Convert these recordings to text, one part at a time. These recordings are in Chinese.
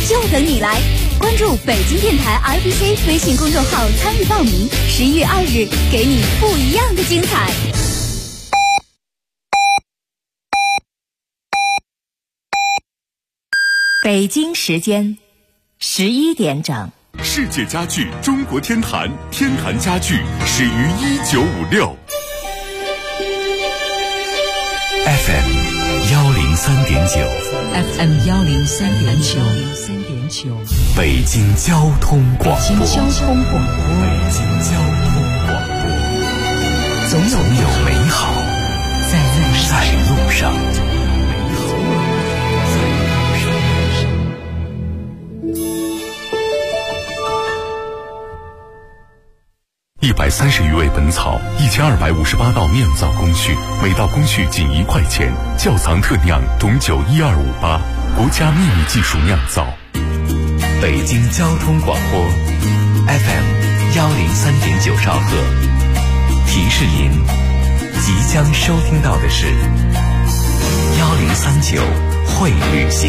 就等你来。关注北京电台 RBC 微信公众号参与报名，11月2日给你不一样的精彩。北京时间11点整。 世界家具中国天坛，天坛家具始于1956。 FM 103.9 FM 103.9 北京交通广播。 北京交通广播，总有美好在路上。 130余味本草，1258道酿造工序，每道工序仅1块钱。窖藏特酿董酒12588，国家秘密技术酿造。 北京交通广播 FM 103.9兆赫，提示您即将收听到的是1039会旅行。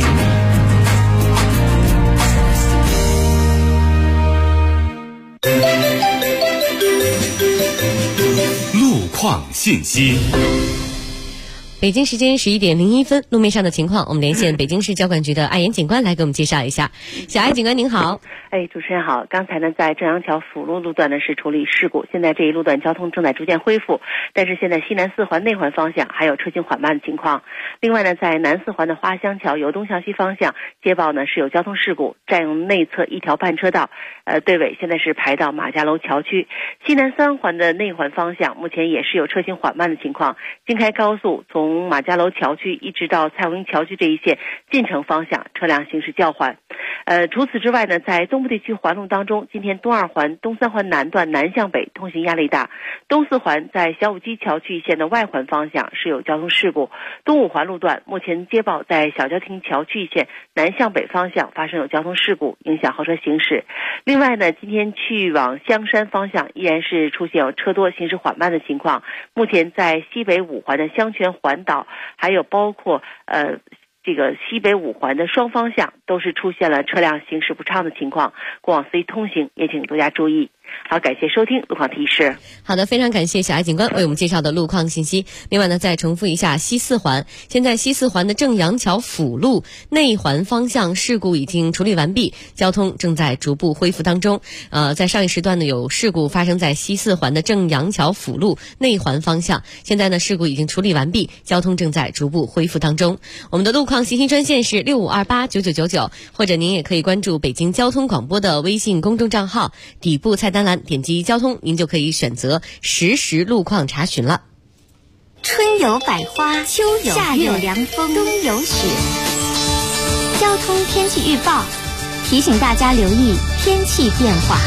路况信息。 北京时间11点01分，路面上的情况，我们连线北京市交管局的艾岩警官来给我们介绍一下。小艾警官您好。 主持人好。刚才呢，在正阳桥辅路路段呢是处理事故，现在这一路段交通正在逐渐恢复，但是现在西南四环内环方向还有车行缓慢的情况。另外呢，在南四环的花乡桥由东向西方向接报呢是有交通事故，占用内侧一条半车道，队尾现在是排到马家楼桥区。西南三环的内环方向目前也是有车行缓慢的情况，京开高速从马家楼桥区一直到蔡文桥区这一线进城方向车辆行驶较缓。除此之外呢，在东部地区环路当中，今天东二环、东三环南段南向北通行压力大，东四环在小武基桥区一线的外环方向是有交通事故，东五环路段目前接报在小郊亭桥区一线南向北方向发生有交通事故，影响后车行驶。另外呢，今天去往香山方向依然是出现有车多行驶缓慢的情况，目前在西北五环的香泉环岛，还有包括这个西北五环的双方向都是出现了车辆行驶不畅的情况，过往司机通行也请多加注意。好，感谢收听路况提示。 好的，非常感谢小艾警官为我们介绍的路况信息。另外呢，再重复一下西四环，现在西四环的正阳桥辅路内环方向事故已经处理完毕，交通正在逐步恢复当中。在上一时段呢，有事故发生在西四环的正阳桥辅路内环方向，现在呢事故已经处理完毕，交通正在逐步恢复当中。我们的路况信息专线是65289999，或者您也可以关注北京交通广播的微信公众账号，底部菜单栏点击交通，您就可以选择实时路况查询了。 春有百花，秋有夏有凉风，冬有雪。交通天气预报提醒大家留意天气变化。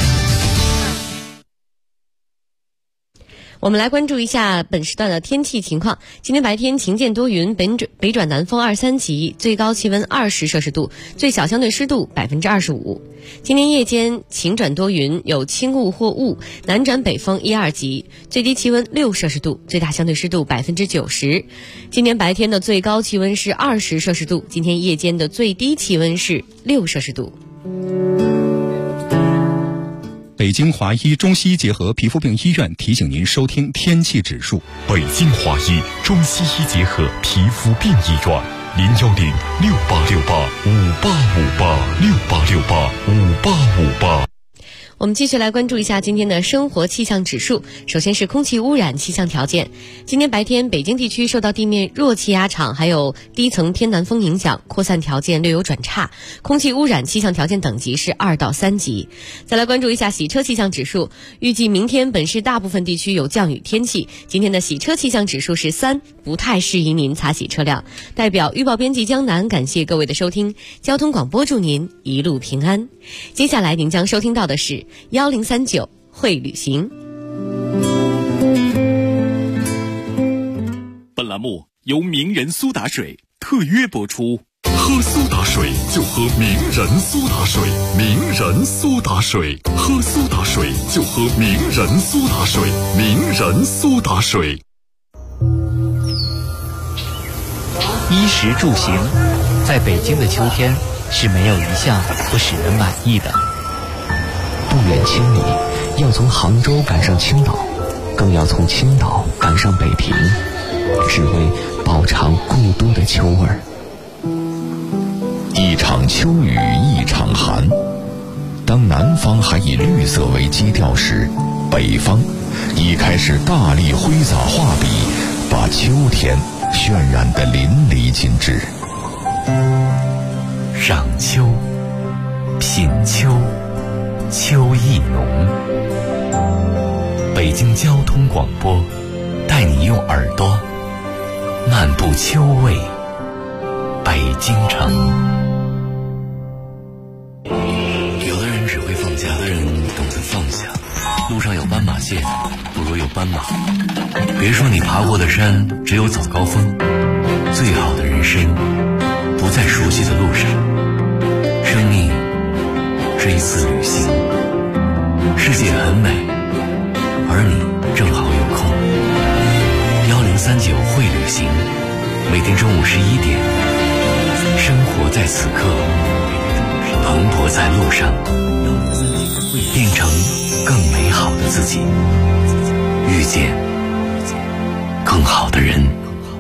我们来关注一下本时段的天气情况。今天白天晴见多云，北转南风2、3级，最高气温20摄氏度，最小相对湿度25%。今天夜间晴转多云，有轻雾或雾，南转北风1、2级，最低气温6摄氏度，最大相对湿度90%。今天白天的最高气温是20摄氏度，今天夜间的最低气温是6摄氏度。 北京华医中西医结合皮肤病医院提醒您收听天气指数。 北京华医中西医结合皮肤病医院，0868585858，68685858。 我们继续来关注一下今天的生活气象指数。首先是空气污染气象条件。今天白天北京地区受到地面弱气压场还有低层偏南风影响，扩散条件略有转差，空气污染气象条件等级是2到3级。再来关注一下洗车气象指数。预计明天本市大部分地区有降雨天气，今天的洗车气象指数是3，不太适宜您擦洗车辆。代表预报编辑江南感谢各位的收听，交通广播祝您一路平安。接下来您将收听到的是1039会旅行。 本栏目由名人苏打水特约播出。喝苏打水就喝名人苏打水，名人苏打水，喝苏打水就喝名人苏打水，名人苏打水。 衣食住行，在北京的秋天， 是没有一项不使人满意的。 不远千里，要从杭州赶上青岛，更要从青岛赶上北平，只为饱尝故都的秋味儿。 一场秋雨一场寒，当南方还以绿色为基调时，北方已开始大力挥洒画笔，把秋天渲染得淋漓尽致。 赏秋，品秋，秋意浓。北京交通广播带你用耳朵漫步秋味北京城。有的人只会放假，有的人懂得放下。路上有斑马线，不如有斑马。别说你爬过的山只有早高峰，最好的人生不在熟悉的路上。生命是一次旅行，世界很美，而你正好有空。1039会旅行，每天中午11点，生活在此刻，蓬勃在路上，变成更美好的自己，遇见更好的人。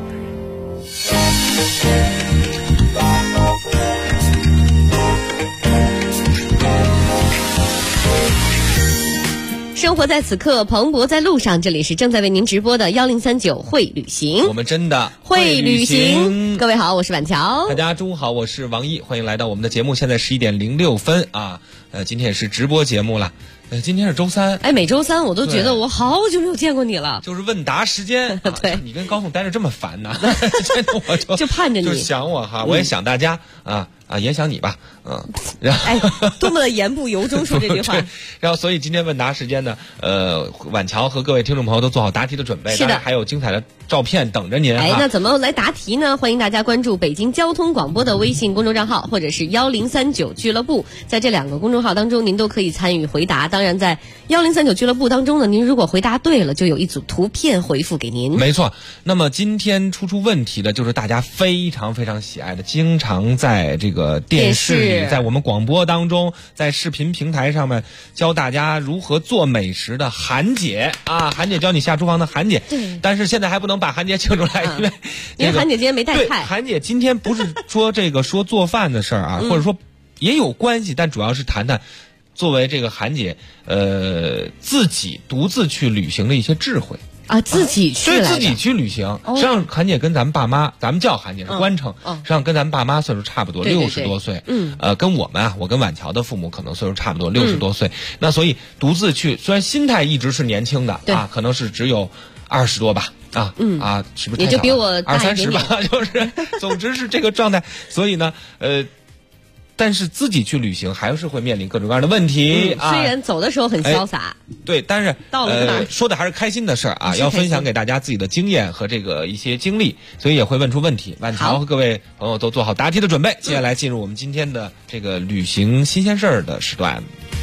生活在此刻，蓬勃在路上。这里是正在为您直播的1039会旅行， 我们真的会旅行。各位好，我是婉乔。 大家中午好，我是王毅，欢迎来到我们的节目。现在11点06分啊，今天也是直播节目了。今天是周三， 哎，每周三我都觉得我好久没有见过你了。 就是问答时间， 对， 你跟高凤待着这么烦呢，我就盼着你， 就想我哈，我也想大家也想你吧，然后哎，多么的言不由衷说这句话。 然后，所以今天问答时间呢，婉乔和各位听众朋友都做好答题的准备， 是的， 还有精彩的照片等着您。 哎，那怎么来答题呢？欢迎大家关注北京交通广播的微信公众账号，或者是1039俱乐部，在这两个公众号当中，您都可以参与回答。当然，在1039俱乐部当中呢，您如果回答对了，就有一组图片回复给您。 没错。那么今天出问题的就是大家非常非常喜爱的，经常在这个电视里，在我们广播当中，在视频平台上面教大家如何做美食的韩姐啊，韩姐教你下厨房的韩姐。 对。 但是现在还不能把韩姐请出来， 因为韩姐今天没带菜。 韩姐今天不是说说做饭的事儿啊，或者说也有关系，但主要是谈谈作为这个韩姐自己独自去旅行的一些智慧。 啊，自己去对，自己去旅行。实际上，韩姐跟咱们爸妈，咱们叫韩姐是官称，实际上跟咱们爸妈岁数差不多，60多岁。跟我们我跟婉乔的父母可能岁数差不多，60多岁。那所以独自去，虽然心态一直是年轻的啊，可能是只有20多吧。是不是？ 也就比我大 20、30吧，就是，总之是这个状态。所以呢，但是自己去旅行还是会面临各种各样的问题虽然走的时候很潇洒， 对，但是到了说的还是开心的事儿啊，要分享给大家自己的经验和这个一些经历，所以也会问出问题。婉乔和各位朋友都做好答题的准备，接下来进入我们今天的这个旅行新鲜事儿的时段。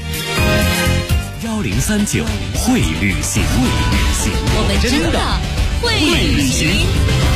1039会旅行， 我们真的会旅行。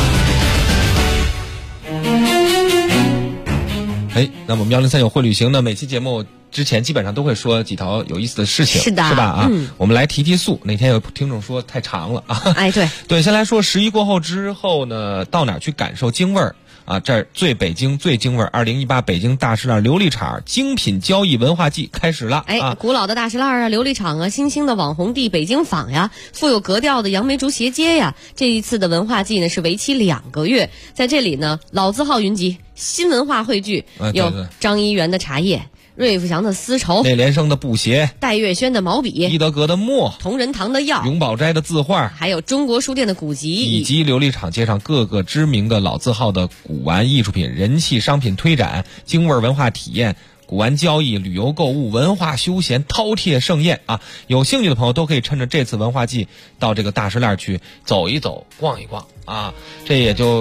那么我们1039会旅行呢，每期节目之前基本上都会说几条有意思的事情， 是的， 是吧？我们来提速。那天有听众说太长了啊， 哎， 对，先来说11过后之后呢，到哪儿去感受京味儿啊？这儿最北京最京味儿，2018北京大石栏琉璃厂精品交易文化季开始了。 古老的大石栏啊，琉璃厂啊，新兴的网红地北京坊呀，富有格调的杨梅竹斜街呀。这一次的文化季呢是为期2个月，在这里呢，老字号云集，新文化汇聚，有张一元的茶叶。瑞富祥的丝绸， 内联升的布鞋， 戴月轩的毛笔， 伊德格的墨， 同仁堂的药， 永宝斋的字画， 还有中国书店的古籍， 以及琉璃厂街上各个知名的老字号的古玩艺术品、人气商品推展、京味文化体验、古玩交易、旅游购物、文化休闲饕餮盛宴啊！有兴趣的朋友都可以趁着这次文化季到这个大石栏去走一走、逛一逛啊！这也就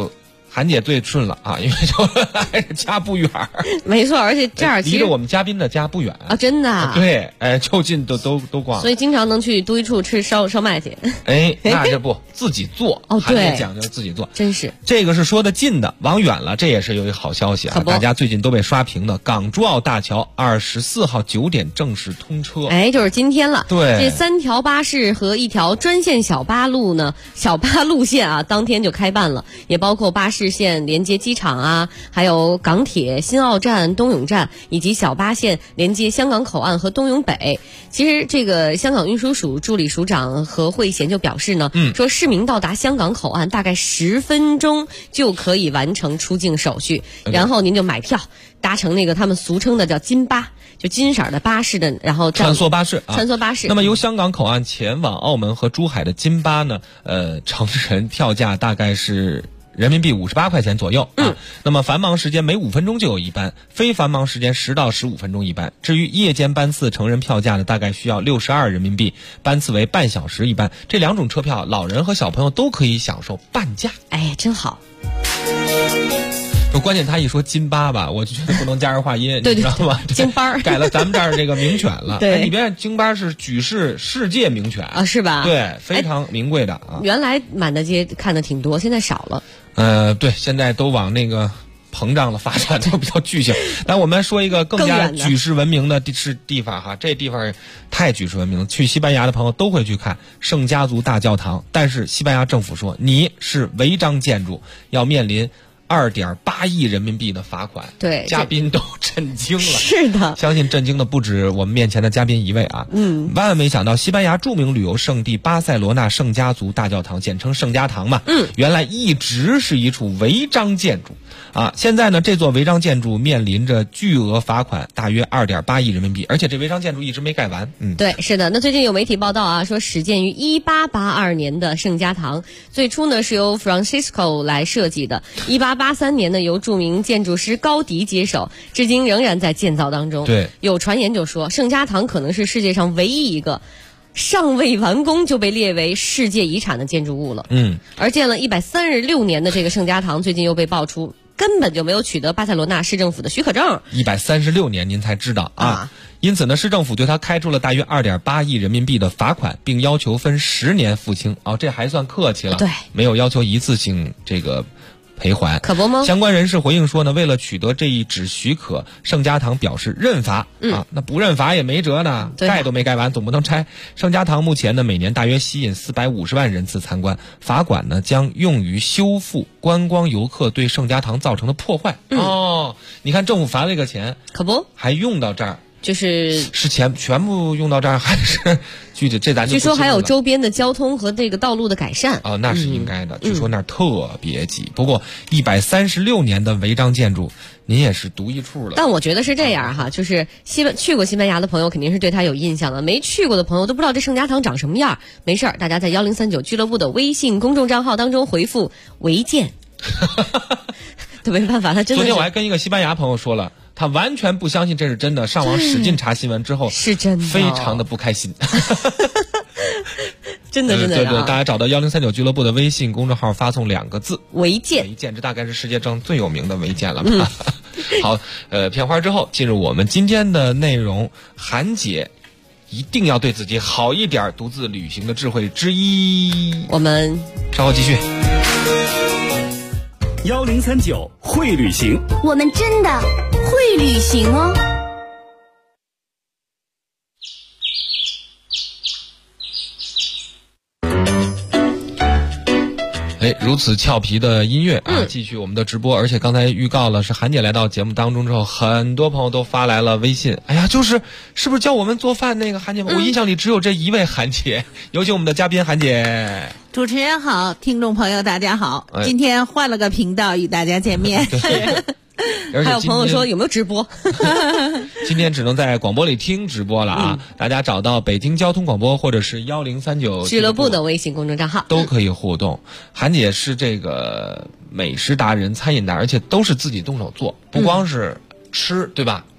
韩姐最顺了啊，因为就家不远。 没错，而且这儿离着我们嘉宾的家不远啊，真的。 对，就近都逛， 所以经常能去都一处吃烧麦去。 那这不自己做哦，对， 讲究自己做， 真是。 这个是说的近的，往远了，这也是有一个好消息啊，大家最近都被刷屏的港珠澳大桥24号9点正式通车， 就是今天了。 对， 这3条巴士和1条专线小巴路线啊，当天就开办了，也包括巴士线连接机场啊，还有港铁新澳站、东涌站，以及小巴线连接香港口岸和东涌北。其实这个香港运输署助理署长何慧贤就表示呢，说市民到达香港口岸大概10分钟就可以完成出境手续，然后您就买票，搭乘那个他们俗称的叫金巴，就金色的巴士的，然后穿梭巴士。 那么由香港口岸前往澳门和珠海的金巴呢，成人票价大概是人民币58块钱左右啊。那么繁忙时间每5分钟就有一班，非繁忙时间10到15分钟一班。至于夜间班次，成人票价呢大概需要62人民币，班次为半小时一班。这2种车票，老人和小朋友都可以享受半价。 真好。 就关键他一说金巴吧，我就觉得不能加儿化音， 对你知道吗？ 京巴改了咱们这儿这个名犬了。 对， 你别看京巴是举世世界名犬啊，是吧？ 对，非常名贵的啊。 原来满大街看的挺多，现在少了。 对，现在都往那个膨胀了发展，都比较巨型。但我们说一个更加举世闻名的地方哈，这地方太举世闻名了，去西班牙的朋友都会去看圣家族大教堂。但是西班牙政府说你是违章建筑，要面临2.8亿人民币的罚款。 对， 嘉宾都震惊了。 是的， 相信震惊的不止我们面前的嘉宾一位啊。万万没想到，西班牙著名旅游胜地巴塞罗那圣家族大教堂，简称圣家堂嘛，原来一直是一处违章建筑啊。现在呢，这座违章建筑面临着巨额罚款，大约2.8亿人民币，而且这违章建筑一直没盖完。 对，是的。那最近有媒体报道啊，说始建于1882年的圣家堂，最初呢是由 Francisco 来设计的，1883年呢由著名建筑师高迪接手，至今仍然在建造当中。 对， 有传言就说圣家堂可能是世界上唯一一个尚未完工就被列为世界遗产的建筑物了。而建了136年的这个圣家堂，最近又被爆出根本就没有取得巴塞罗那市政府的许可证。 136年您才知道啊。因此呢，市政府对他开出了大约2.8亿人民币的罚款，并要求分10年付清。这还算客气了。 对， 没有要求一次性这个赔还， 可不吗？ 相关人士回应说呢，为了取得这一纸许可，圣家堂表示认罚那不认罚也没辙呢，盖都没盖完，总不能拆。圣家堂目前呢，每年大约吸引450万人次参观，罚款呢将用于修复观光游客对圣家堂造成的破坏。你看政府罚这个钱， 可不还用到这儿。 是钱全部用到这儿，还是具体这咱就据说还有周边的交通和这个道路的改善那是应该的。据说那儿特别挤。不过136年的违章建筑，您也是独一处了。 但我觉得是这样哈，就是去过西班牙的朋友肯定是对他有印象的，没去过的朋友都不知道这圣家堂长什么样。没事儿，大家在1039俱乐部的微信公众账号当中回复违建。都没办法，他真的。 昨天我还跟一个西班牙朋友说了。他完全不相信这是真的，上网使劲查新闻之后， 是真的， 非常的不开心。 真的， 对，大家找到1039俱乐部的微信公众号，发送2个字“ 违建”。 违建，这大概是世界上最有名的违建了吧？好，片花之后进入我们今天的内容，韩姐一定要对自己好一点，独自旅行的智慧之一。 我们稍后继续。 1039会旅行， 我们真的会旅行哦。 如此俏皮的音乐啊，继续我们的直播。而且刚才预告了，是韩姐来到节目当中之后，很多朋友都发来了微信。是不是教我们做饭那个韩姐？我印象里只有这一位韩姐。有请我们的嘉宾韩姐。 主持人好，听众朋友大家好，今天换了个频道与大家见面。 还有朋友说有没有直播？ 今天只能在广播里听直播了啊！大家找到北京交通广播或者是1039 俱乐部的微信公众账号都可以互动。韩姐是这个美食达人、餐饮达人，而且都是自己动手做，不光是吃，对吧？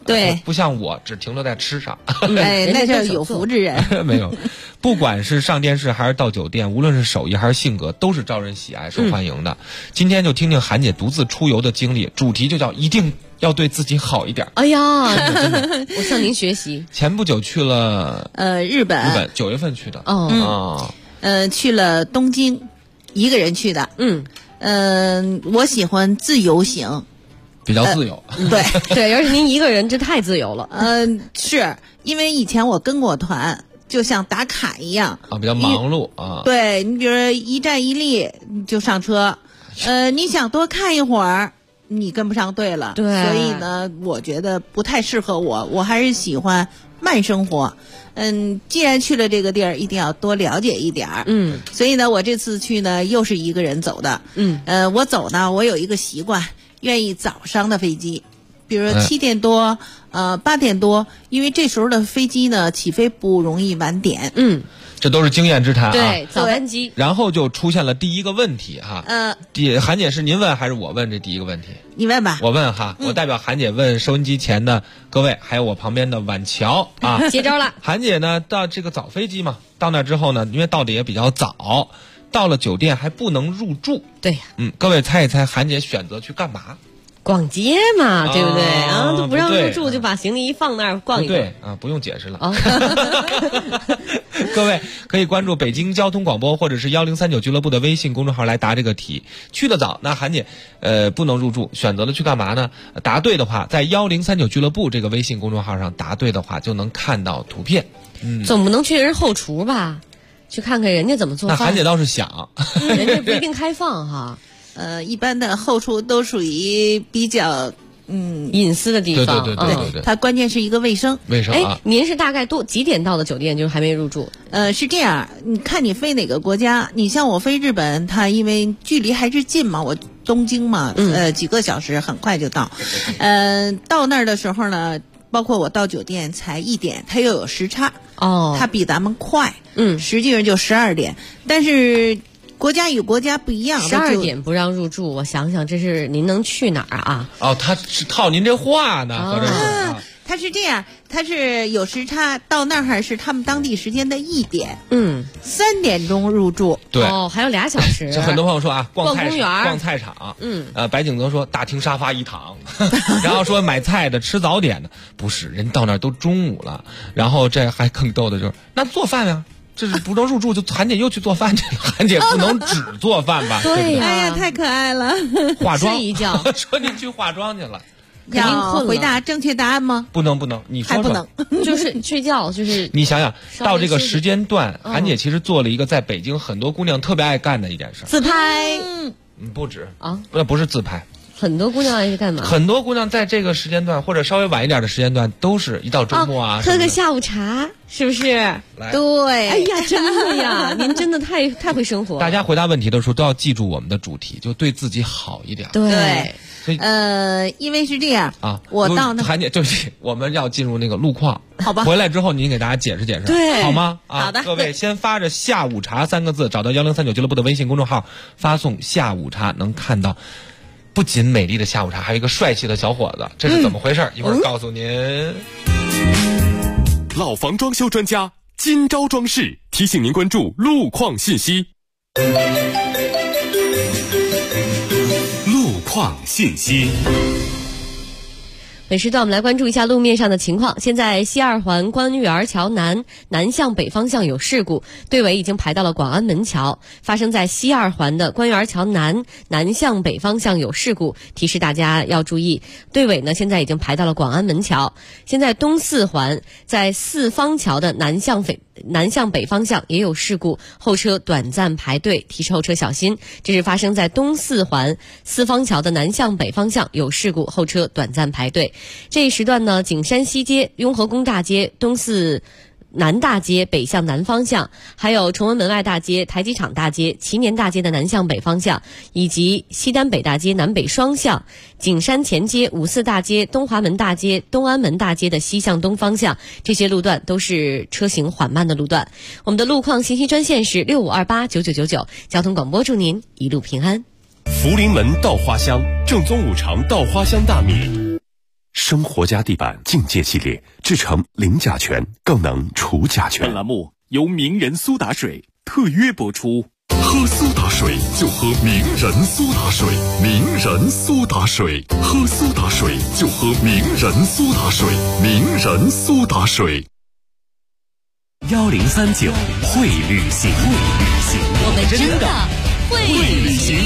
对， 不像我只停留在吃上。 哎，那叫有福之人。 没有，不管是上电视还是到酒店，无论是手艺还是性格，都是招人喜爱、受欢迎的。今天就听听韩姐独自出游的经历，主题就叫一定要对自己好一点。 哎呀，我向您学习。 前不久去了日本 9月份去的。 去了东京，一个人去的。我喜欢自由行， 比较自由。 对对，而且您一个人这太自由了。 是因为以前我跟过团，就像打卡一样比较忙碌啊。 对，你比如说一站一立就上车，你想多看一会儿，你跟不上队了。 对， 所以呢，我觉得不太适合我还是喜欢慢生活。既然去了这个地儿，一定要多了解一点儿。所以呢，我这次去呢又是一个人走的。我走呢，我有一个习惯，愿意早上的飞机，比如说7点多，8点多，因为这时候的飞机呢起飞不容易晚点。 这都是经验之谈啊。 对，早班机。 然后就出现了第一个问题哈。韩姐是您问还是我问这第一个问题？ 你问吧。 我问哈，我代表韩姐问收音机前的各位，还有我旁边的婉乔啊。 接招了。 韩姐呢，到这个早飞机嘛，到那之后呢，因为到的也比较早，到了酒店还不能入住。 对呀。 各位猜一猜，韩姐选择去干嘛？ 逛街嘛，对不对啊？都不让入住，就把行李一放那儿逛一逛。 对啊，不用解释了。各位可以关注北京交通广播或者是1039俱乐部的微信公众号来答这个题。去得早，那韩姐不能入住，选择了去干嘛呢？答对的话，在1039俱乐部这个微信公众号上答对的话，就能看到图片。 总不能去人后厨吧？去看看人家怎么做饭。 那韩姐倒是想， 人家不一定开放哈。 一般的后厨都属于比较隐私的地方。 对， 它关键是一个卫生。 您是大概几点到的酒店？就是还没入住？ 是这样，你看你飞哪个国家？你像我飞日本，它因为距离还是近嘛，我东京嘛，几个小时很快就到。到那儿的时候呢，包括我到酒店才1点，它又有时差。它比咱们快。实际上就12点，但是国家与国家不一样 ，12点不让入住，我想想，这是您能去哪儿啊？ 他是套您这话呢，合着是。 他是这样，他是有时差，到那儿是他们当地时间的1点，3点钟入住。 对， 还有2小时。 很多朋友说啊， 逛公园、 逛菜场。白景泽说大厅沙发一躺，然后说买菜的、吃早点的，不是，人到那儿都中午了。然后这还更逗的就是，那做饭呀。这是不能入住，就韩姐又去做饭去了。韩姐不能只做饭吧？ 对呀， 哎呀，太可爱了。 化妆睡一觉， 说您去化妆去了。 要回答正确答案吗？ 不能，你说还不能， 就是睡觉，就是你想想到这个时间段，韩姐其实做了一个在北京很多姑娘特别爱干的一件事， 自拍。 不止啊，那不是自拍。 很多姑娘爱干嘛？ 很多姑娘在这个时间段或者稍微晚一点的时间段，都是一到周末喝个下午茶，是不是？ 对。 哎呀，真的呀，您真的太会生活。 大家回答问题的时候都要记住我们的主题，就对自己好一点。 对。 因为是这样啊， 我到那韩姐就是我们要进入那个路况， 好吧？ 回来之后您给大家解释解释， 对， 好吗？ 好的。 各位先发着下午茶3个字，找到1039俱乐部的微信公众号，发送下午茶，能看到不仅美丽的下午茶，还有一个帅气的小伙子，这是怎么回事？一会儿告诉您。 老房装修专家今朝装饰提醒您关注路况信息。路况信息。 本时段我们来关注一下路面上的情况。现在西二环官园桥南向北方向有事故，队尾已经排到了广安门桥。发生在西二环的官园桥南向北方向有事故，提示大家要注意。队尾呢现在已经排到了广安门桥。现在东四环在四方桥的南向北方向也有事故，后车短暂排队，提示后车小心。这是发生在东四环四方桥的南向北方向有事故，后车短暂排队。这一时段呢，景山西街、雍和宫大街、东四南大街北向南方向，还有崇文门外大街、台机场大街、祈年大街的南向北方向，以及西单北大街南北双向、景山前街、五四大街、东华门大街、东安门大街的西向东方向，这些路段都是车行缓慢的路段。我们的路况信息专线是65289999，交通广播祝您一路平安。 福临门稻花香，正宗5常稻花香大米。 生活家地板境界系列，制成零甲醛，更能除甲醛。 本栏目由名人苏打水特约播出。 喝苏打水就喝名人苏打水，名人苏打水，喝苏打水就喝名人苏打水，名人苏打水。 1039会旅行， 我们真的会旅行。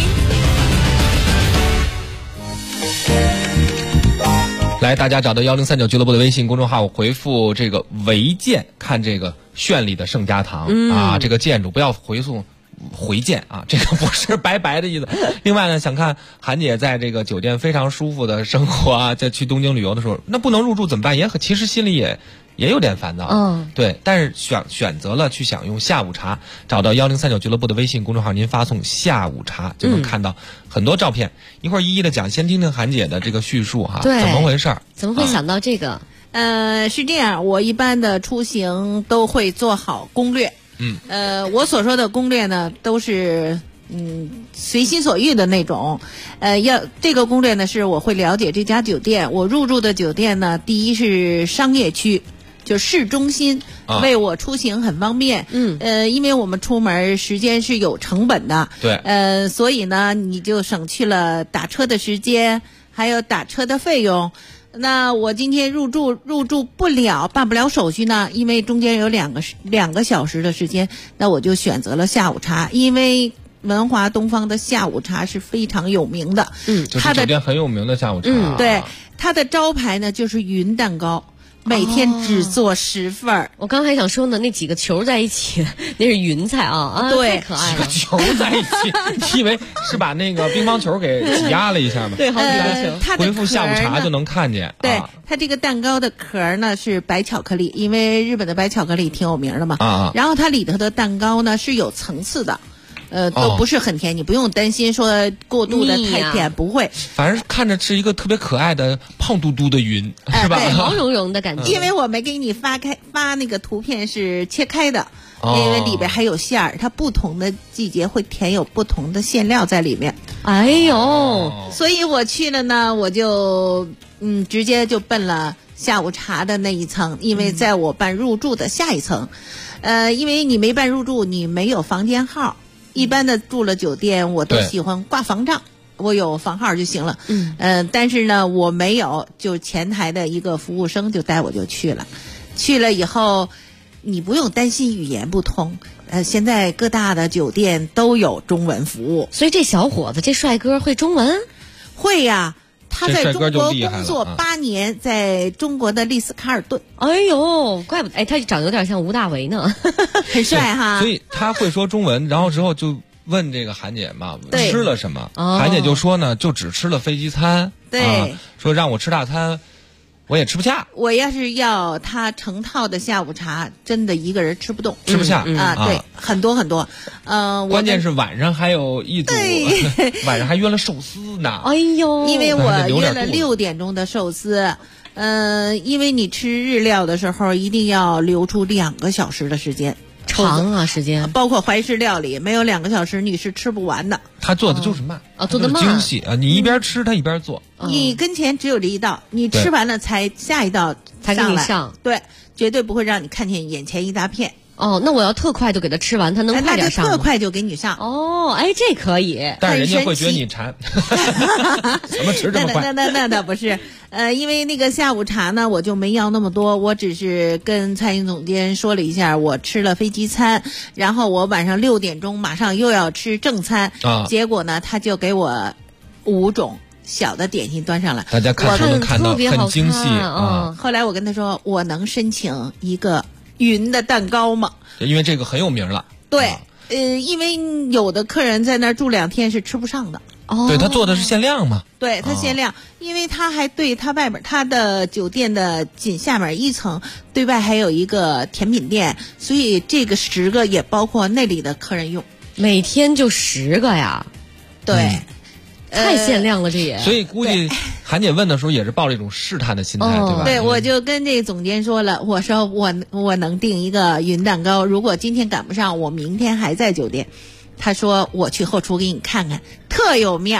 来，大家找到1039俱乐部的微信公众号，回复这个违建，看这个绚丽的盛家堂啊，这个建筑不要回建啊，这个不是白白的意思。另外呢，想看韩姐在这个酒店非常舒服的生活啊，在去东京旅游的时候，那不能入住怎么办？其实心里也有点烦恼，对，但是选择了去享用下午茶，找到1039俱乐部的微信公众号，您发送下午茶就能看到很多照片，一会儿一一的讲，先听听韩姐的这个叙述哈， 对， 怎么回事？ 怎么会想到这个？ 是这样，我一般的出行都会做好攻略，我所说的攻略呢，都是随心所欲的那种，这个攻略呢是我会了解这家酒店，我入住的酒店呢，第一是商业区。就市中心，为我出行很方便。因为我们出门时间是有成本的， 对， 所以呢，你就省去了打车的时间，还有打车的费用。那我今天入住不了，办不了手续呢，因为中间有两个小时的时间，那我就选择了下午茶，因为文华东方的下午茶是非常有名的， 就是酒店很有名的下午茶， 对，它的招牌呢就是云蛋糕。每天只做10份儿， 我刚还想说呢，那几个球在一起，那是云彩啊， 对， 太可爱了。 球在一起，你以为是把那个乒乓球给挤压了一下吗？ 对，好几个球。 回复下午茶就能看见。 对，它这个蛋糕的壳呢是白巧克力，因为日本的白巧克力挺有名的嘛。然后它里头的蛋糕呢是有层次的。都不是很甜，你不用担心说过度的太甜，不会。 反正看着是一个特别可爱的胖嘟嘟的云，是吧？ 毛茸茸的感觉。 因为我没给你发那个图片是切开的，因为里边还有馅儿，它不同的季节会填有不同的馅料在里面。 哎呦， 所以我去了呢，我就直接就奔了下午茶的那一层，因为在我办入住的下一层，因为你没办入住，你没有房间号。一般的住了酒店，我都喜欢挂房账，我有房号就行了。但是呢，我没有，就前台的一个服务生就带我就去了。去了以后，你不用担心语言不通。现在各大的酒店都有中文服务， 所以这小伙子，这帅哥会中文？ 会呀。他在中国工作8年，在中国的丽思卡尔顿。 哎呦，怪不得，他长得有点像吴大维呢， 很帅哈。 所以他会说中文，然后之后就问这个韩姐嘛，吃了什么？韩姐就说呢，就只吃了飞机餐。 对， 说让我吃大餐。我也吃不下。 我要是要他成套的下午茶，真的一个人吃不动， 吃不下啊。对，很多很多。 关键是晚上还有一组，晚上还约了寿司呢。 哎呦， 因为我约了6点钟的寿司。因为你吃日料的时候一定要留出2个小时的时间。 长啊，时间包括怀石料理，没有2个小时你是吃不完的。 他做的就是慢做的慢， 精细啊！你一边吃他一边做。 你跟前只有这一道，你吃完了才下一道才给你上。 对，绝对不会让你看见眼前一大片。 那我要特快就给他吃完，他能快点上吗？ 那就特快就给你上。 这可以。 但是人家会觉得你馋，怎么吃这么快？ 那倒不是。因为那个下午茶呢，我就没要那么多，我只是跟餐饮总监说了一下，我吃了飞机餐，然后我晚上6点钟马上又要吃正餐。结果呢，他就给我5种小的点心端上来， 大家看都能看到很精细啊。 后来我跟他说，我能申请一个云的蛋糕吗？ 因为这个很有名了。 对，因为有的客人在那儿住2天是吃不上的。 对，他做的是限量嘛。 对，他限量，因为他还对他外边他的酒店的仅下面1层对外还有一个甜品店，所以这个10个也包括那里的客人用。 每天就10个呀？ 对。 太限量了，这也。 所以估计韩姐问的时候也是抱着一种试探的心态，对吧？ 对，我就跟这个总监说了，我说我能订一个云蛋糕，如果今天赶不上，我明天还在酒店。他说我去后厨给你看看，特有面儿，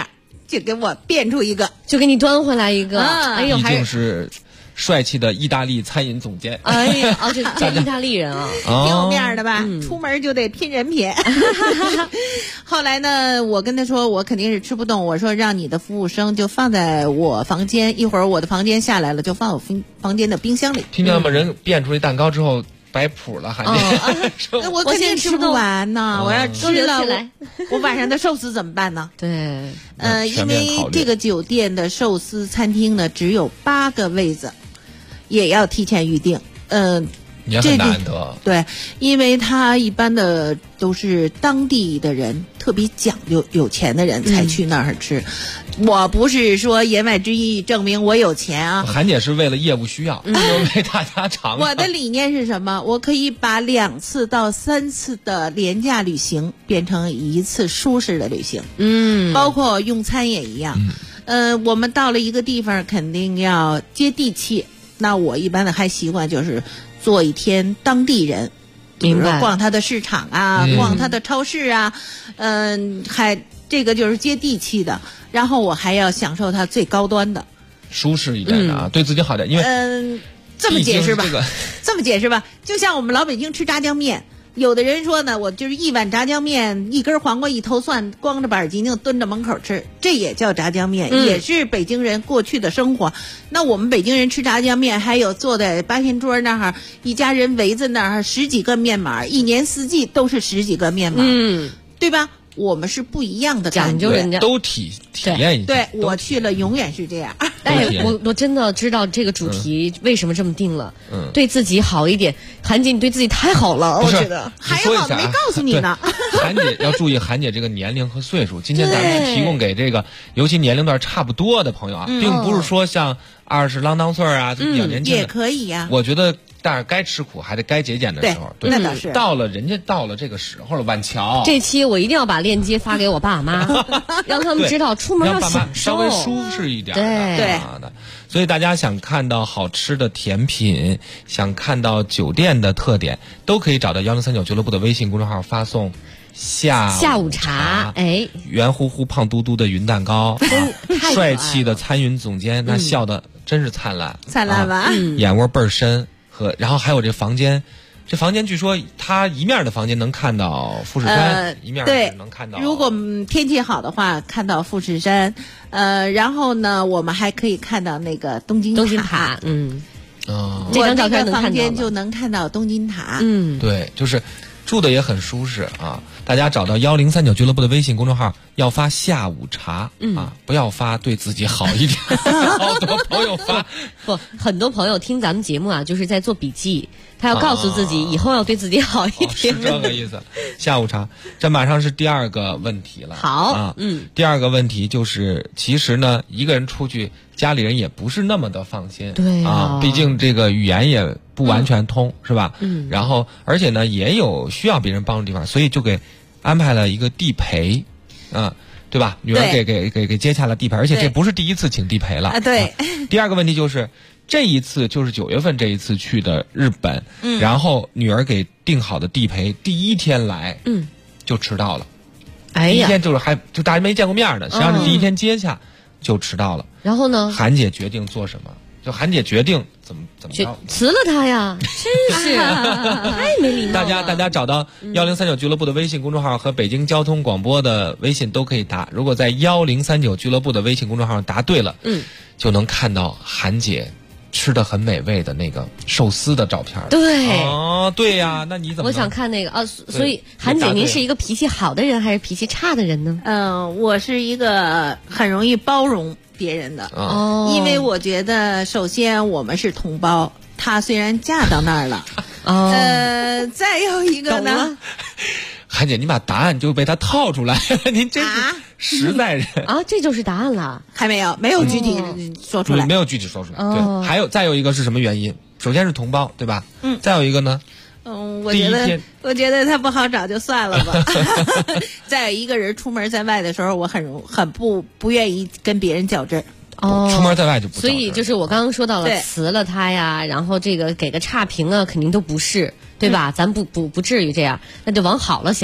就给我变出一个， 就给你端回来一个。 哎呦， 毕竟是帅气的意大利餐饮总监。 哎呀，这意大利人啊， 挺有面的吧？出门就得拼人品。后来呢，我跟他说我肯定是吃不动，我说让你的服务生就放在我房间，一会儿我的房间下来了就放我房间的冰箱里。 听见了吗？人变出来蛋糕之后摆谱了，韩姐。 我肯定吃不完呢，我要吃了，我晚上的寿司怎么办呢？ 对， 因为这个酒店的寿司餐厅呢只有8个位子，也要提前预定。 也很难得。 对，因为他一般的都是当地的人，特别讲究，有钱的人才去那儿吃。我不是说言外之意证明我有钱啊。 韩姐是为了业务需要，为大家尝。 我的理念是什么？我可以把2次到3次的廉价旅行变成1次舒适的旅行。包括用餐也一样。我们到了一个地方，肯定要接地气。那我一般的还习惯就是做一天当地人，比如说逛他的市场啊，逛他的超市啊，还这个就是接地气的。然后我还要享受它最高端的， 舒适一点的啊，对自己好点。因为这么解释吧，这么解释吧，就像我们老北京吃炸酱面。有的人说呢，我就是1碗炸酱面，1根黄瓜，1头蒜，光着板筋蹲着门口吃，这也叫炸酱面，也是北京人过去的生活。那我们北京人吃炸酱面，还有坐在八仙桌那儿，一家人围着那儿10几个面码，一年四季都是10几个面码，对吧？我们是不一样的讲究人家都体验一下。 对，我去了永远是这样。 哎，我真的知道这个主题为什么这么定了。对自己好一点。韩姐，你对自己太好了，我觉得。 还好没告诉你呢。 韩姐要注意韩姐这个年龄和岁数。今天咱们提供给这个尤其年龄段差不多的朋友啊，并不是说像20啷当岁啊，就比较年轻的也可以呀。 我觉得。但是该吃苦还得该节俭的时候，对， 那倒是。 人家到了这个时候了，晚桥。 这期我一定要把链接发给我爸妈，让他们知道出门要享受， 稍微舒适一点。 对。 所以大家想看到好吃的甜品，想看到酒店的特点，都可以找到1039俱乐部的微信公众号，发送下午茶。哎，圆乎乎胖嘟嘟的云蛋糕，帅气的参云总监，那笑的真是灿烂， 灿烂吧？ 眼窝倍儿深。然后还有这房间据说它一面的房间能看到富士山，一面是能看到。 如果天气好的话，看到富士山，然后呢，我们还可以看到那个东京塔。这张照片能看到，房间就能看到东京塔。 对，就是住的也很舒适啊。大家找到1039俱乐部的微信公众号，要发下午茶啊，不要发对自己好一点。好多朋友发很多朋友听咱们节目啊，就是在做笔记，他要告诉自己以后要对自己好一点。 是这个意思。下午茶，这马上是第2个问题了。 好， 第2个问题就是，其实呢，一个人出去，家里人也不是那么的放心。 对啊，毕竟这个语言也不完全通，是吧？然后，而且呢，也有需要别人帮助的地方，所以就给安排了一个地陪，对吧？女儿给接下了地陪，而且这不是第1次请地陪了。 对。 第2个问题就是，这一次就是9月份这一次去的日本，然后女儿给定好的地陪第1天来，就迟到了。 哎呀， 第1天就大家没见过面呢，实际上是第1天接洽就迟到了。 然后呢？ 韩姐决定做什么？就韩姐决定怎么着？ 辞了他呀！真是太没礼貌了。 大家找到1039俱乐部的微信公众号和北京交通广播的微信都可以答。如果在1039俱乐部的微信公众号上答对了，就能看到韩姐吃的很美味的那个寿司的照片。 对对呀，那你怎么？ 我想看那个啊，所以韩姐，您是一个脾气好的人还是脾气差的人呢？ 我是一个很容易包容别人的，因为我觉得首先我们是同胞，她虽然嫁到那儿了，再有一个呢， 韩姐，你把答案就被他套出来了，您真是实在人啊！这就是答案了， 还没有具体说出来， 没有具体说出来。对，再有一个是什么原因？首先是同胞，对吧？再有一个呢？ 我觉得他不好找，就算了吧。再有一个人出门在外的时候，我很不愿意跟别人较真儿。 出门在外就不。 所以就是我刚刚说到了辞了他呀，然后这个给个差评啊，肯定都不是，对吧？咱不至于这样，那就往好了想。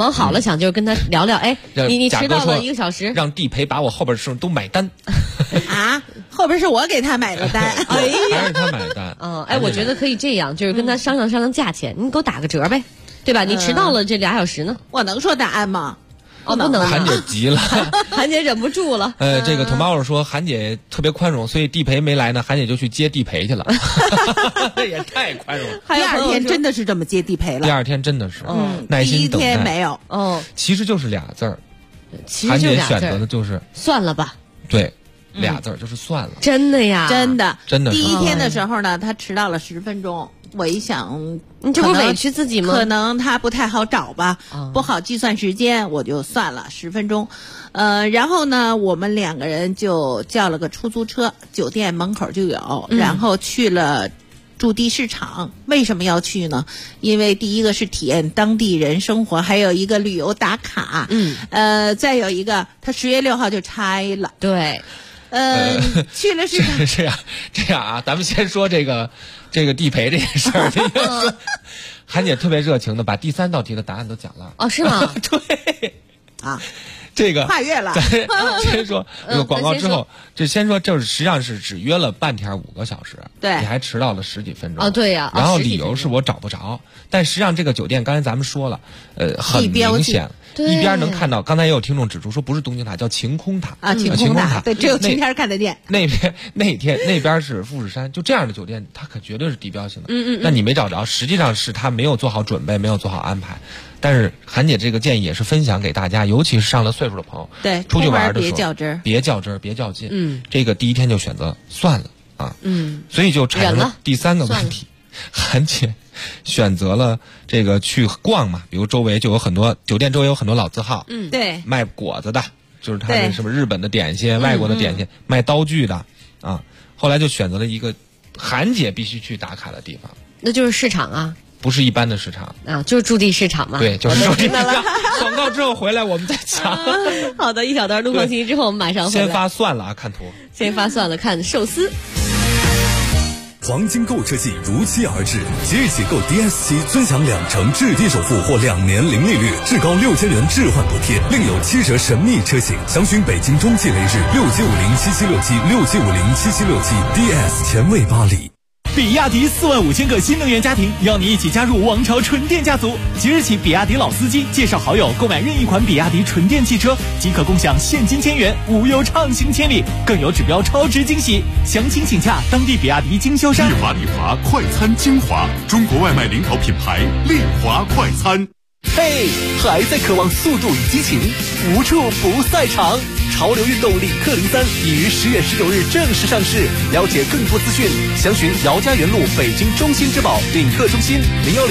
往好了想就是跟他聊聊，哎，你迟到了1个小时， 让地陪把我后边事都买单。 啊，后边是我给他买的单， 还是他买的单。 哎，我觉得可以这样，就是跟他商量价钱，你给我打个折呗，对吧？你迟到了这2小时呢， 我能说答案吗？ 不能。 韩姐急了， 韩姐忍不住了。 这个 Tomorrow 说韩姐特别宽容，所以地陪没来呢，韩姐就去接地陪去了。这也太宽容了。 第2天真的是这么接地陪了。 第2天真的是，耐心等待。 第1天没有。 其实就是俩字儿。韩姐选择的就是算了吧。 对。俩字儿就是算了。 真的呀， 真的。第1天的时候呢，他迟到了10分钟。我一想， 你这不委屈自己吗？ 可能他不太好找吧，不好计算时间，我就算了10分钟。然后呢，我们2个人就叫了个出租车，酒店门口就有，然后去了驻地市场。为什么要去呢？因为第一个是体验当地人生活，还有一个旅游打卡。再有一个，他10月6号就拆了。 对。 去了市场。 这样啊，咱们先说这个地陪这件事儿。韩姐特别热情的把第3道题的答案都讲了。 哦，是吗？ 对。 啊， 这个跨越了。 先说广告之后，就先说，就是实际上是只约了半天5个小时。 对。 你还迟到了10几分钟。 对呀。 然后理由是我找不着，但实际上这个酒店刚才咱们说了，很明显。一边能看到，刚才也有听众指出说不是东京塔，叫晴空塔啊，晴空塔，对，只有晴天看得见。 那边是富士山，就这样的酒店，它可绝对是地标性的。但你没找着，实际上是他没有做好准备，没有做好安排。但是韩姐这个建议也是分享给大家，尤其是上了岁数的朋友， 对， 出去玩的时候别较真儿， 别较劲。这个第1天就选择算了啊。所以就产生了第3个问题，韩姐选择了这个去逛嘛，比如周围就有很多酒店周围有很多老字号， 对， 卖果子的，就是他们什么日本的点心、外国的点心，卖刀具的啊。后来就选择了一个韩姐必须去打卡的地方， 那就是市场啊， 不是一般的市场啊，就是驻地市场嘛。 对，就是驻地市场。广告之后回来我们再讲。 好的，一小段路况信息之后，我们马上回来。 先发算了啊，看图。 先发算了，看寿司。 黄金购车季如期而至，即日起购 DS7尊享2成置地首付或2年零利率，至高6000元置换补贴，另有7折神秘车型。详询北京中汽雷士6750776767507767 DS 前卫巴黎。 比亚迪45000个新能源家庭，邀你一起加入王朝纯电家族。即日起，比亚迪老司机介绍好友购买任意款比亚迪纯电汽车，即可共享现金1000元，无忧畅行千里，更有指标超值惊喜。详情请洽当地比亚迪经销商。 利华快餐精华，中国外卖领导品牌利华快餐。 嘿，还在渴望速度与激情，无处不赛场。潮流运动领克03已于10月19日正式上市，了解更多资讯，详询姚家园路北京中心之宝领克中心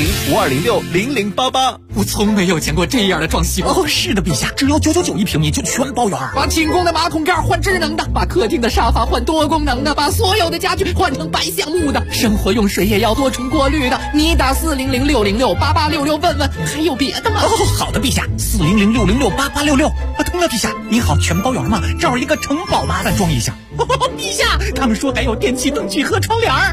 01052060088。 我从没有见过这样的装修。 哦，是的，陛下，只要999一平米就全包圆。 把寝宫的马桶盖换智能的，把客厅的沙发换多功能的，把所有的家具换成白橡木的，生活用水也要多重过滤的。你打40060688866问问，还有别的吗？ 哦，好的，陛下，40060688866。通了，陛下，您好，全包圆吗？这儿一个城堡，麻烦装一下。陛下，他们说还有电器灯具和窗帘。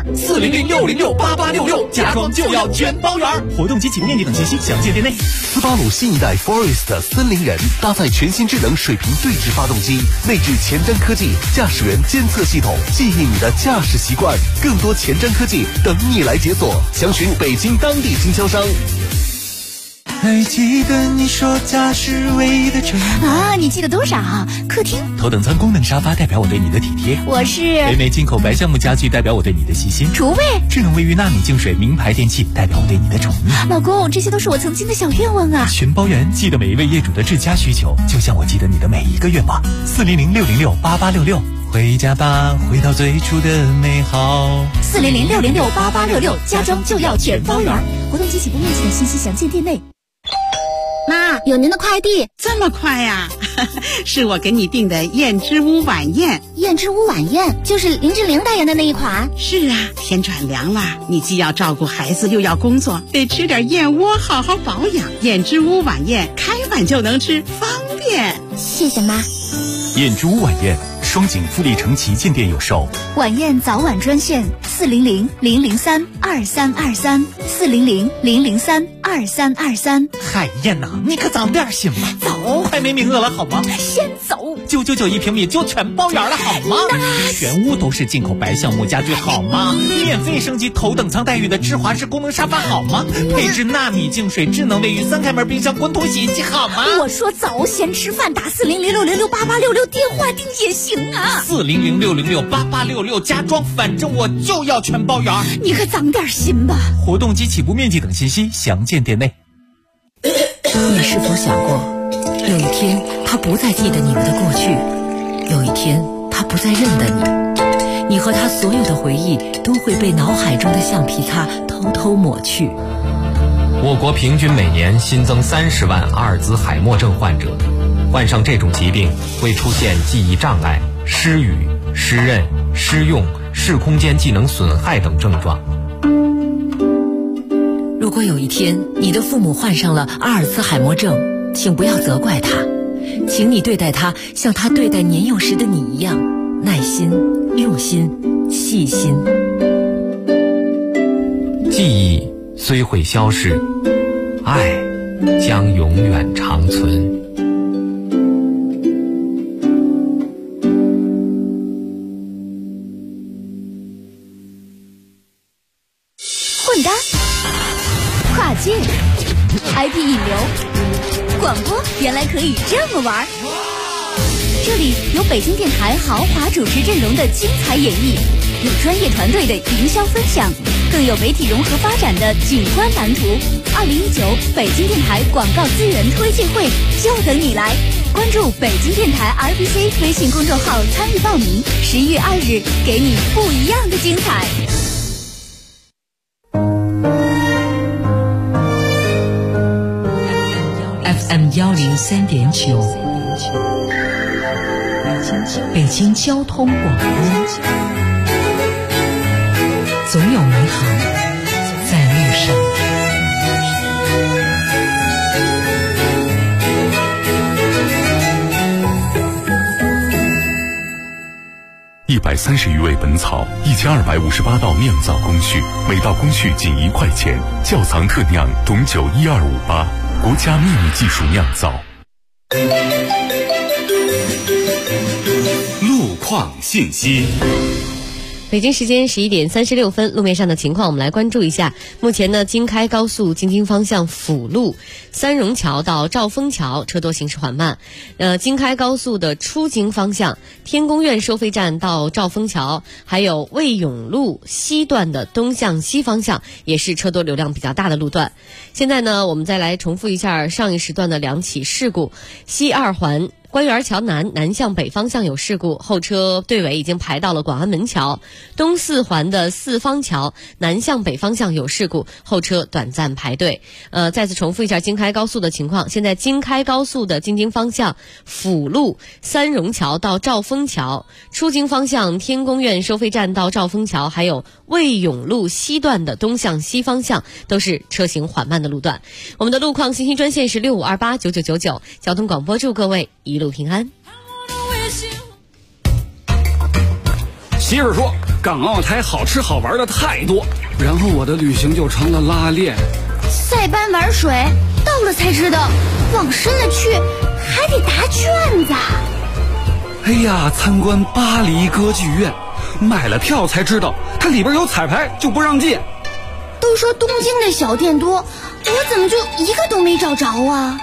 40060688866，家装就要全包圆。 活动及启动面积等信息详见店内。 斯巴鲁新一代 Forest 森林人搭载全新智能水平对置发动机，内置前瞻科技驾驶员监测系统，记忆你的驾驶习惯。更多前瞻科技等你来解锁，详询北京当地经销商。 还记得你说家是唯一的城啊？你记得多少？客厅头等舱功能沙发代表我对你的体贴， 我是北美进口白橡木家具代表我对你的细心， 厨卫智能卫浴纳米净水名牌电器代表我对你的宠溺。 老公，这些都是我曾经的小愿望啊！ 全包圆，记得每一位业主的至佳需求，就像我记得你的每一个愿望。40060688866，回家吧，回到最初的美好。 40060688866，家装就要全包圆。活动及起步面积的信息详见店内。妈，有您的快递。 这么快呀？是我给你订的燕之屋晚宴。 燕之屋晚宴就是林志玲代言的那一款。 是啊，天转凉了，你既要照顾孩子又要工作，得吃点燕窝好好保养。燕之屋晚宴开碗就能吃，方便。 谢谢妈。 燕之屋晚宴，双井富力城旗舰店有售。 晚宴早晚专线400-003-2323，400-003-2323。 2323。 海燕呐，你可早点行吧， 走， 快没名额了好吗？ 先走。 999一平米就全包圆了好吗？全屋都是进口白橡木家具好吗？免费升级头等舱待遇的智华式功能沙发好吗？配置纳米净水智能卫浴3开门冰箱滚筒洗衣机好吗？ 我说走，先吃饭，打40066688866电话订也行啊。 40066688866家装，反正我就要全包圆。 你可长点心吧。 活动及起步面积等信息详见店内。 你是否想过，有一天他不再记得你们的过去，有一天他不再认得你，你和他所有的回忆都会被脑海中的橡皮擦偷偷抹去。 我国平均每年新增30万阿尔兹海默症患者，患上这种疾病会出现记忆障碍、失语、失认、失用、视空间技能损害等症状。 如果有一天你的父母患上了阿尔兹海默症，请不要责怪他，请你对待他像他对待年幼时的你一样，耐心、用心、细心。 记忆虽会消逝，爱将永远长存。 混搭、跨界、IP 引流、广播原来可以这么玩。这里有北京电台豪华主持阵容的精彩演绎，有专业团队的营销分享，更有媒体融合发展的景观蓝图。2019北京电台广告资源推介会就等你来，关注北京电台 RBC 微信公众号参与报名，11月2日给你不一样的精彩。 FM 103.9，北京交通广播，总有美好在路上。 130余味本草，1258道酿造工序，每道工序仅1块钱。窖藏特酿董酒12588，国家秘密技术酿造。路况信息。 北京时间11点36分，路面上的情况我们来关注一下。目前呢，京开高速京津方向辅路三榕桥到兆丰桥车多行驶缓慢。京开高速的出京方向天宫苑收费站到兆丰桥，还有魏永路西段的东向西方向也是车多流量比较大的路段。现在呢，我们再来重复一下上一时段的2起事故。西2环官园桥南向北方向有事故，后车队尾已经排到了广安门桥。东4环的四方桥南向北方向有事故，后车短暂排队。再次重复一下京开高速的情况。现在京开高速的京津方向辅路三榕桥到兆丰桥，出京方向天宫苑收费站到兆丰桥，还有魏永路西段的东向西方向都是车行缓慢的路段。我们的路况信息专线是65289999，交通广播祝各位一路平安。 媳妇说港澳台好吃好玩的太多，然后我的旅行就成了拉练。 塞班玩水，到了才知道，往深了去还得答卷子。 哎呀，参观巴黎歌剧院，买了票才知道它里边有彩排，就不让进。 都说东京的小店多，我怎么就一个都没找着啊？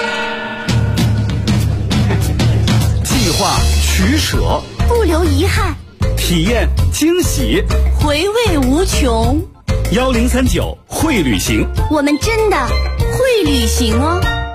计划取舍， 不留遗憾， 体验惊喜， 回味无穷。 1039会旅行， 我们真的会旅行哦。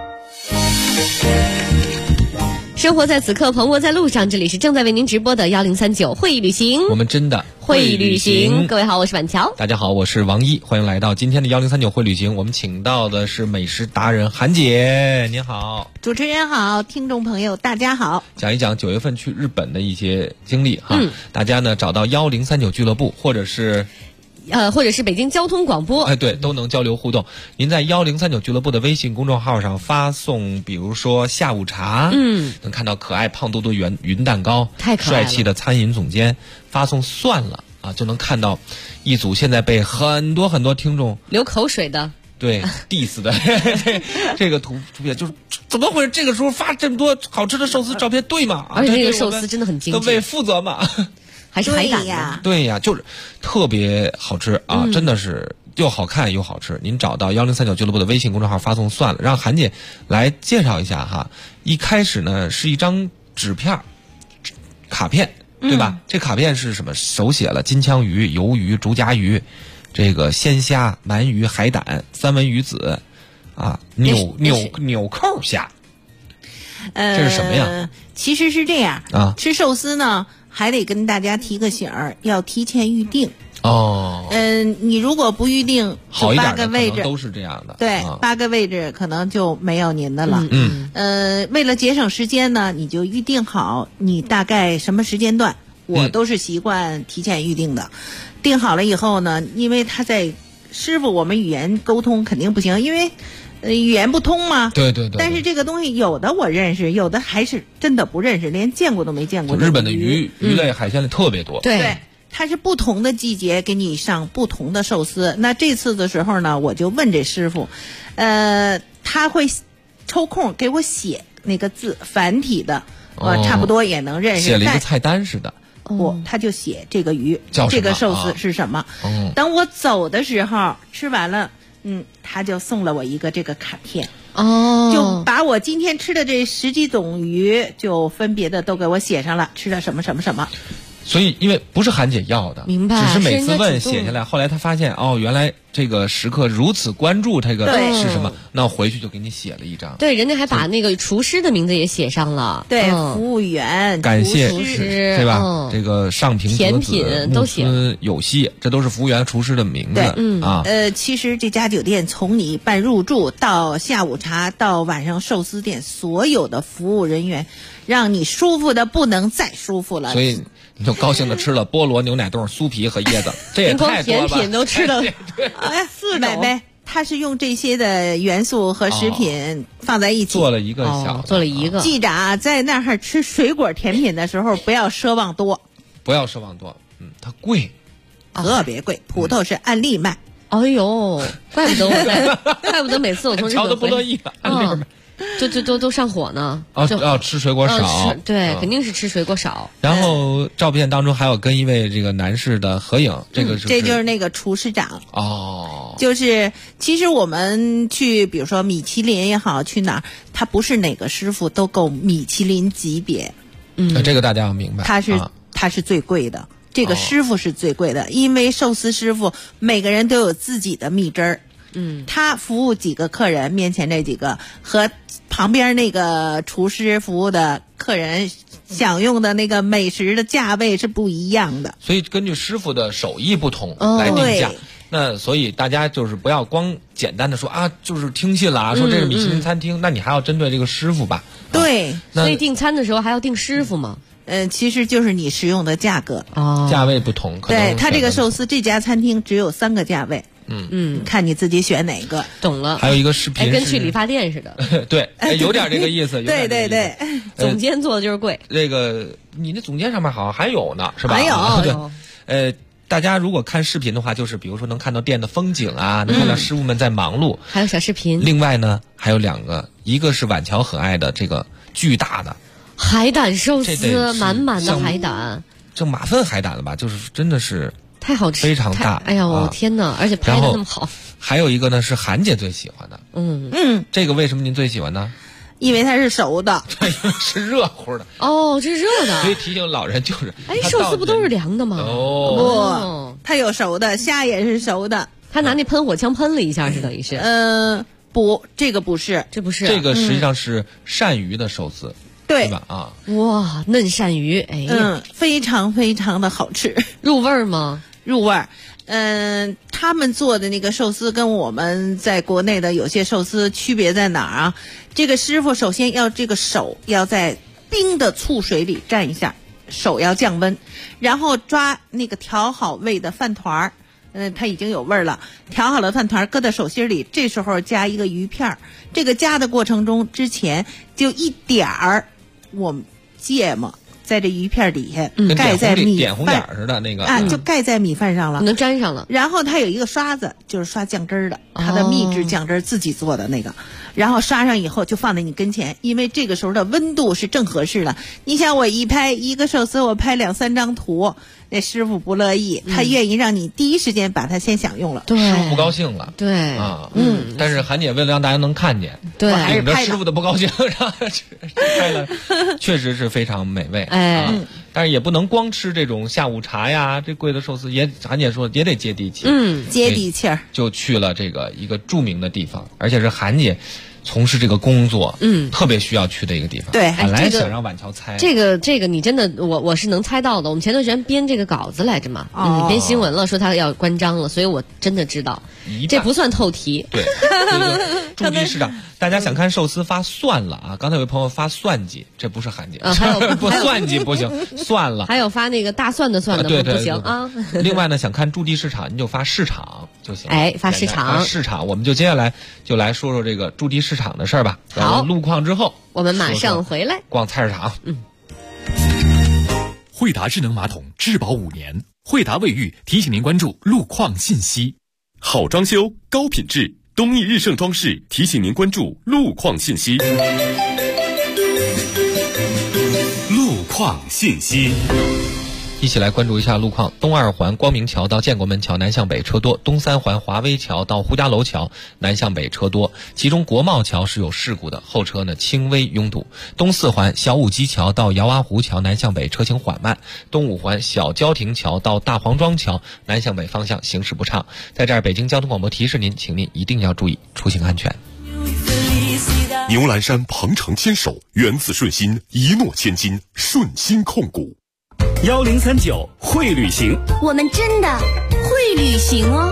生活在此刻，蓬勃在路上。这里是正在为您直播的1039会旅行， 我们真的会旅行。各位好，我是婉乔。 大家好，我是王一，欢迎来到今天的1039会旅行。我们请到的是美食达人韩姐，您好。 主持人好，听众朋友大家好。 讲一讲9月份去日本的一些经历哈。大家呢找到1039俱乐部，或者是北京交通广播， 对，都能交流互动。您在1039俱乐部的微信公众号上发送，比如说下午茶，能看到可爱胖嘟嘟云蛋糕， 太可爱了， 帅气的餐饮总监。发送算了啊，就能看到一组现在被很多听众流口水的对 diss 的这个图片，就是怎么回事？这个时候发这么多好吃的寿司照片，对吗？ 而且这个寿司真的很精致， 各位负责嘛？ 还是海胆呀？ 对呀，就是特别好吃啊，真的是又好看又好吃。您找到1039俱乐部的微信公众号发送算了，让韩姐来介绍一下哈。一开始呢是一张纸片卡片，对吧？这卡片是什么？手写了金枪鱼、鱿鱼、竹夹鱼。这个鲜虾、鳗鱼、海胆、三文鱼子，啊，纽扣虾，这是什么呀？ 其实是这样啊， 吃寿司呢，还得跟大家提个醒儿，要提前预定。 哦， 你如果不预定， 好一点 8个位置都是这样的。 对，8个位置可能就没有您的了。为了节省时间呢，你就预定好你大概什么时间段。我都是习惯提前预定的，定好了以后呢，因为他在师傅我们语言沟通肯定不行，因为语言不通嘛。 对。 但是这个东西有的我认识，有的还是真的不认识，连见过都没见过。 日本的鱼类海鲜类特别多。 对，它是不同的季节给你上不同的寿司。那这次的时候呢，我就问这师傅，他会抽空给我写那个字，繁体的，差不多也能认识。 写了一个菜单似的。 他就写这个鱼叫这个寿司是什么。等我走的时候吃完了，他就送了我一个这个卡片。就把我今天吃的这10几种鱼就分别的都给我写上了，吃的什么什么什么。 所以因为不是韩姐要的， 明白， 只是每次问写下来，后来他发现原来这个食客如此关注这个是什么，那回去就给你写了一张。 对，人家还把那个厨师的名字也写上了。 对，服务员、 感谢厨师， 对吧？这个上平甜品都写了， 有希，这都是服务员、厨师的名字。 其实这家酒店从你办入住到下午茶到晚上寿司店，所有的服务人员让你舒服的不能再舒服了。 所以你就高兴的吃了菠萝、牛奶冻、酥皮和椰子，这也太多了吧。 甜品都吃了4种。 呗，他是用这些的元素和食品放在一起， 做了一个做了一个。 记着啊，在那儿吃水果甜品的时候，不要奢望多。 不要奢望多，它贵， 特别贵，葡萄是按粒卖。 哎呦，怪不得每次我从日本瞧得不乐意了，按粒卖。 都上火呢。 吃水果少。 对，肯定是吃水果少。 然后照片当中还有跟一位这个男士的合影，这就是那个厨师长。就是其实我们去，比如说米其林也好，去哪儿，他不是哪个师傅都够米其林级别。 这个大家要明白。 他是最贵的，这个师傅是最贵的，因为寿司师傅每个人都有自己的秘汁儿。他服务几个客人，面前这几个和旁边那个厨师服务的客人享用的那个美食的价位是不一样的。 所以根据师傅的手艺不同来定价。那所以大家就是不要光简单的说就是听信了说这是米其林餐厅，那你还要针对这个师傅吧。 对， 所以订餐的时候还要订师傅吗？ 其实就是你食用的价格。 价位不同。 对，他这个寿司这家餐厅只有3个价位。看你自己选哪个。 懂了。 还有一个视频跟去理发店似的。 对，有点这个意思。 对。 总监做的就是贵。 这个你那总监上面好像还有呢，是吧？ 还有。 对。大家如果看视频的话，就是比如说能看到店的风景啊，能看到师傅们在忙碌， 还有小视频。 另外呢，还有2个，一个是晚桥很爱的这个巨大的海胆寿司，满满的海胆， 这马粪海胆了吧？就是真的是太好吃， 非常大。 哎呀，我天哪！而且拍的那么好。 还有一个呢是韩姐最喜欢的，这个为什么您最喜欢呢？ 因为它是熟的， 对，是热乎的。 这是热的。 所以提醒老人就是， 寿司不都是凉的吗？ 不，它有熟的，虾也是熟的。 他拿那喷火枪喷了一下，是等于是？ 不，这个不是， 这不是， 这个实际上是鳝鱼的寿司，对吧？ 哇，嫩鳝鱼， 非常非常的好吃， 入味儿吗？ 入味儿。他们做的那个寿司跟我们在国内的有些寿司区别在哪儿啊？这个师傅首先要这个手要在冰的醋水里蘸一下，手要降温，然后抓那个调好味的饭团儿，它已经有味儿了，调好了饭团搁在手心里，这时候加一个鱼片儿，这个加的过程中之前就一点儿我们芥末在这鱼片底下盖在点红点似的那个啊，就盖在米饭上了， 能粘上了。 然后它有一个刷子，就是刷酱汁的，它的秘制酱汁自己做的那个，然后刷上以后就放在你跟前，因为这个时候的温度是正合适的。你想我一拍一个寿司，我拍2-3张图，那师傅不乐意，他愿意让你第一时间把它先享用了， 对， 师傅不高兴了， 对啊，但是韩姐为了让大家能看见， 对， 还是拍师傅的不高兴，然后拍了，确实是非常美味，但是也不能光吃这种下午茶呀，这贵的寿司也，韩姐说也得接地气， 接地气儿， 就去了这个一个著名的地方，而且是韩姐从事这个工作，特别需要去的一个地方。 对， 本来想让婉乔猜， 这个你真的，我是能猜到的。我们前段时间编这个稿子来着嘛，编新闻了，说他要关张了，所以我真的知道，这不算透题。 对，驻地市场，大家想看寿司发蒜了啊！刚才有位朋友发蒜鸡，这不是韩姐，不蒜鸡不行，算了。 还有发那个大蒜的蒜的不行啊。 另外呢，想看驻地市场，你就发市场就行。 发市场， 市场，我们就接下来就来说说这个驻地市场的事儿吧。 好， 路况之后， 我们马上回来逛菜市场。 惠达智能马桶质保5年，惠达卫浴提醒您关注路况信息。好装修，高品质，东义日盛装饰提醒您关注路况信息。路况信息。 一起来关注一下路况。东2环光明桥到建国门桥南向北车多，东3环华威桥到呼家楼桥南向北车多，其中国贸桥是有事故的，后车呢轻微拥堵。东4环小武基桥到姚洼湖桥南向北车行缓慢，东5环小交亭桥到大黄庄桥南向北方向行驶不畅。在这儿，北京交通广播提示您，请您一定要注意出行安全。 牛栏山鹏程牵手，源自顺心，一诺千金，顺心控股。 1039会旅行， 我们真的会旅行哦。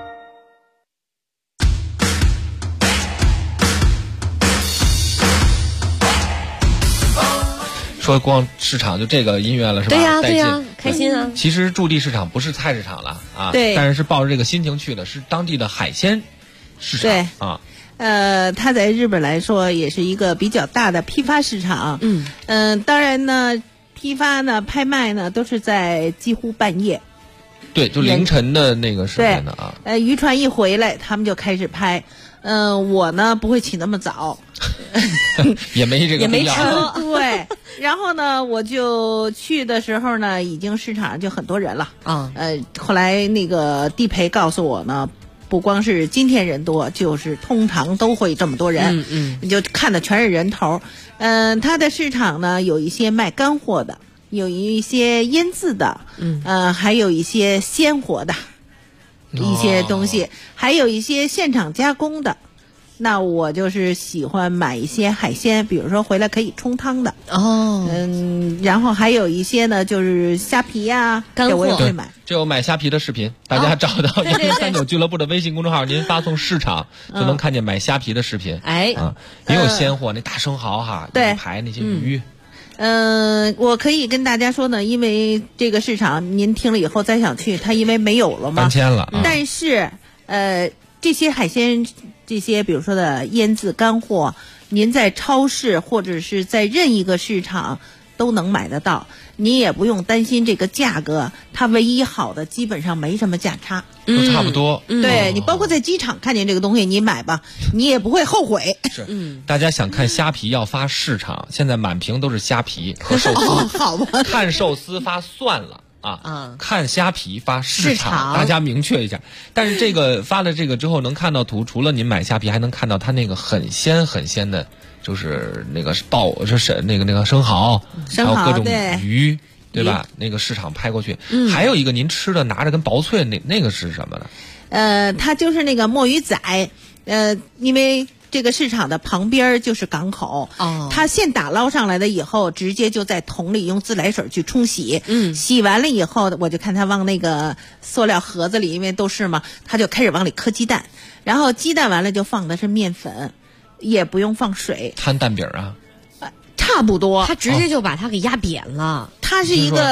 说逛市场就这个音乐了是吧？ 对呀，开心啊！ 其实驻地市场不是菜市场了啊， 对， 但是抱着这个心情去的，是当地的海鲜市场，对啊。 它在日本来说也是一个比较大的批发市场。当然呢，批发呢、拍卖呢都是在几乎半夜。 对，就凌晨的那个时间的啊。 渔船一回来，他们就开始拍。我呢不会起那么早， 也没这个必要。 也没车。对，然后呢，我就去的时候呢，已经市场上就很多人了啊。后来那个地陪告诉我呢，不光是今天人多，就是通常都会这么多人。你就看的全是人头。它的市场呢，有一些卖干货的，有一些腌制的，还有一些鲜活的一些东西，还有一些现场加工的。那我就是喜欢买一些海鲜，比如说回来可以冲汤的然后还有一些呢，就是虾皮呀， 干货我也会买。 这有买虾皮的视频，大家找到1039俱乐部的微信公众号，您发送市场就能看见买虾皮的视频。也有鲜货，那大生蚝哈，一排那些鱼。 我可以跟大家说呢，因为这个市场您听了以后再想去，它因为没有了嘛， 搬迁了。 但是这些海鲜，这些比如说的腌制干货，您在超市或者是在任一个市场都能买得到，你也不用担心这个价格，它唯一好的基本上没什么价差， 都差不多。 对，你包括在机场看见这个东西，你买吧，你也不会后悔。 是，大家想看虾皮要发市场，现在满屏都是虾皮和寿司。 好吧， 看寿司发蒜了。看虾皮发市场，大家明确一下。但是这个发了这个之后，能看到图，除了您买虾皮，还能看到它那个很鲜很鲜的，就是那个那个生蚝，还有各种鱼，对吧？那个市场拍过去，还有一个您吃的拿着跟薄脆那个是什么呢？ 它就是那个墨鱼仔，因为这个市场的旁边就是港口，它现打捞上来的以后，直接就在桶里用自来水去冲洗，洗完了以后，我就看他往那个塑料盒子里，因为都是嘛，他就开始往里磕鸡蛋，然后鸡蛋完了就放的是面粉，也不用放水， 摊蛋饼啊， 差不多， 他直接就把它给压扁了， 它是一个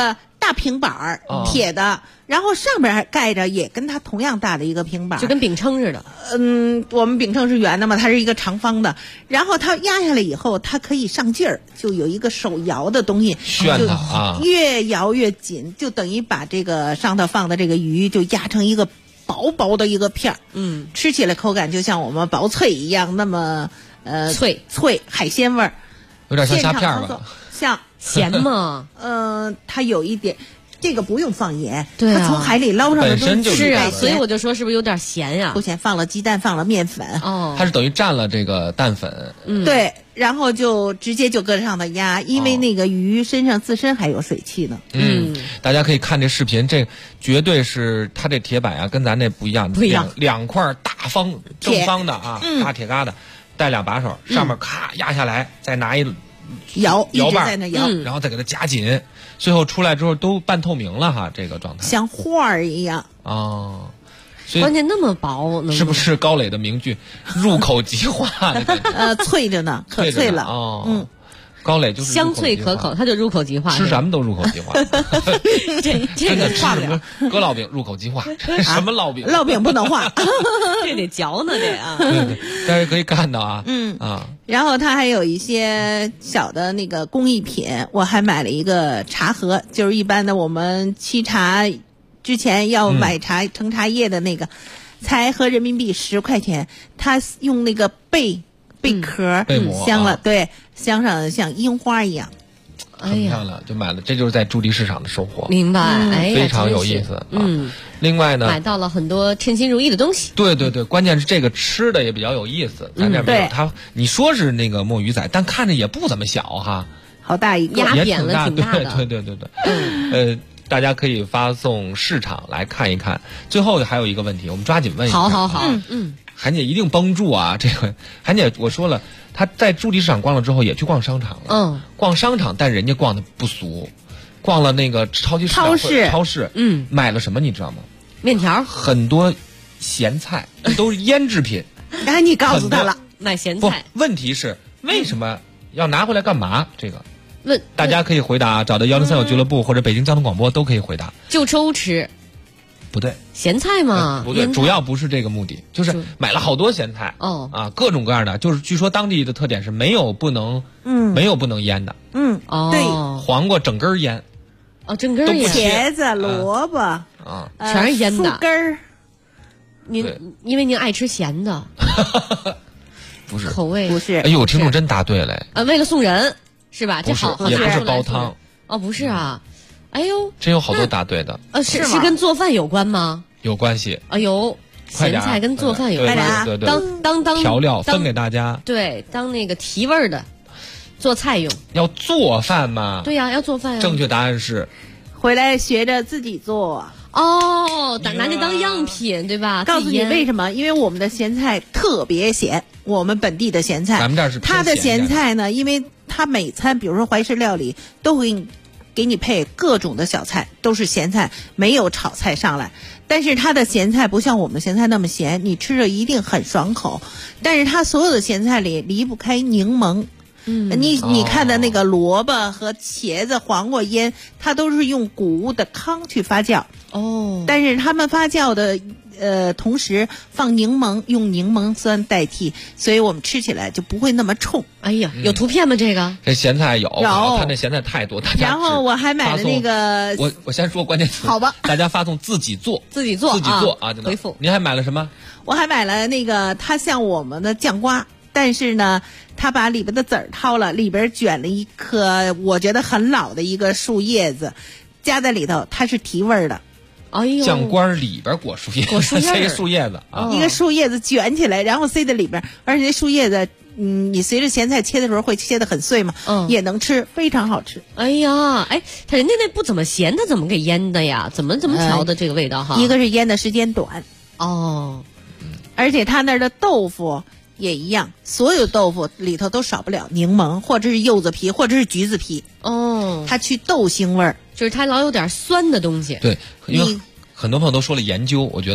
大平板儿，铁的，然后上边还盖着也跟它同样大的一个平板， 就跟饼铛似的。 我们饼铛是圆的嘛，它是一个长方的，然后它压下来以后，它可以上劲儿，就有一个手摇的东西， 旋它啊， 越摇越紧，就等于把这个上头放的这个鱼就压成一个薄薄的一个片儿，吃起来口感就像我们薄脆一样，那么脆海鲜味儿， 有点像虾片吧？ 像咸吗？ 它有一点，这个不用放盐， 对啊， 它从海里捞上的东西是啊，所以我就说是不是有点咸呀？ 不咸，放了鸡蛋，放了面粉， 它是等于蘸了这个蛋粉， 对，然后就直接就搁上头压，因为那个鱼身上自身还有水汽呢。 大家可以看这视频，这绝对是它这铁板啊，跟咱那不一样，两块大方正方的啊，大铁疙瘩，带2把手，上面咔压下来，再拿一摇把在那摇， 然后再给它夹紧，最后出来之后都半透明了哈，这个状态像画儿一样哦。 关键那么薄， 是不是高磊的名句“入口即化”的？ 脆着呢，可脆了哦。高磊就是香脆可口，它就入口即化， 吃什么都入口即化。 这个化不了，割烙饼入口即化，什么烙饼？ 烙饼不能化， 这得嚼呢，这啊。 对，大家可以看到啊， 然后它还有一些小的那个工艺品，我还买了一个茶盒，就是一般的我们沏茶之前要买茶盛茶叶的那个，才合人民币10块钱，它用那个贝壳镶了，对，镶上像樱花一样， 很漂亮，就买了，这就是在驻地市场的收获。 明白， 非常有意思。另外呢， 买到了很多称心如意的东西。 对，关键是这个吃的也比较有意思。咱这没有它，你说是那个墨鱼仔，但看着也不怎么小哈， 好大一个， 压扁了，挺大的。 对。大家可以发送市场来看一看。最后还有一个问题，我们抓紧问一下。 好， 韩姐一定帮助啊！这回韩姐我说了，她在驻地市场逛了之后，也去逛商场了。逛商场，但人家逛的不俗，逛了那个超级超市，买了什么你知道吗？ 面条， 很多咸菜，都是腌制品。 然后你告诉他了， 买咸菜。 问题是为什么要拿回来干嘛？这个。大家可以回答，找到1039俱乐部或者北京交通广播都可以回答。 就抽吃， 不对， 咸菜嘛， 不对，主要不是这个目的，就是买了好多咸菜各种各样的，就是据说当地的特点是没有不能腌的， 对， 黄瓜整根腌， 整根腌， 茄子、萝卜全是腌的， 树根儿。 因为您爱吃咸的， 不是口味不是。 哎呦，听众真答对了， 为了送人。是吧？这好， 也不是煲汤不是啊，哎呦， 真有好多答对的。 是跟做饭有关吗？ 有关系。 哎呦，咸菜跟做饭有关系。 对， 当调料分给大家。 对，当那个提味儿的，做菜用。 要做饭吗？ 对呀，要做饭呀。 正确答案是， 回来学着自己做。 拿这当样品，对吧？ 告诉你为什么？因为我们的咸菜特别咸，我们本地的咸菜， 咱们这儿是它的咸菜呢，因为它每餐，比如说怀石料理，都会给你配各种的小菜，都是咸菜，没有炒菜上来。但是它的咸菜不像我们的咸菜那么咸，你吃着一定很爽口。但是它所有的咸菜里离不开柠檬。你看的那个萝卜和茄子、黄瓜腌，它都是用谷物的糠去发酵。但是他们发酵的同时放柠檬，用柠檬酸代替，所以我们吃起来就不会那么冲。 哎呀，有图片吗？这个这咸菜有，它那咸菜太多，大家。 然后我还买了那个， 我先说关键词。 好吧， 大家发送自己做啊！ 回复。 您还买了什么？ 我还买了那个，它像我们的酱瓜。但是呢，他把里边的籽儿掏了，里边卷了一颗我觉得很老的一个树叶子，加在里头，它是提味儿的。 哎呦， 酱瓜里边裹树叶，塞树叶子啊， 一个树叶子卷起来，然后塞在里边，而且树叶子，你随着咸菜切的时候会切得很碎嘛，也能吃，非常好吃。 哎呀，他人家那不怎么咸，他怎么给腌的呀？怎么调的这个味道哈？ 一个是腌的时间短，而且他那儿的豆腐。也一样，所有豆腐里头都少不了柠檬，或者是柚子皮，或者是橘子皮。它去豆腥味儿， 就是它老有点酸的东西。 对，因为很多朋友都说了研究，我觉得就是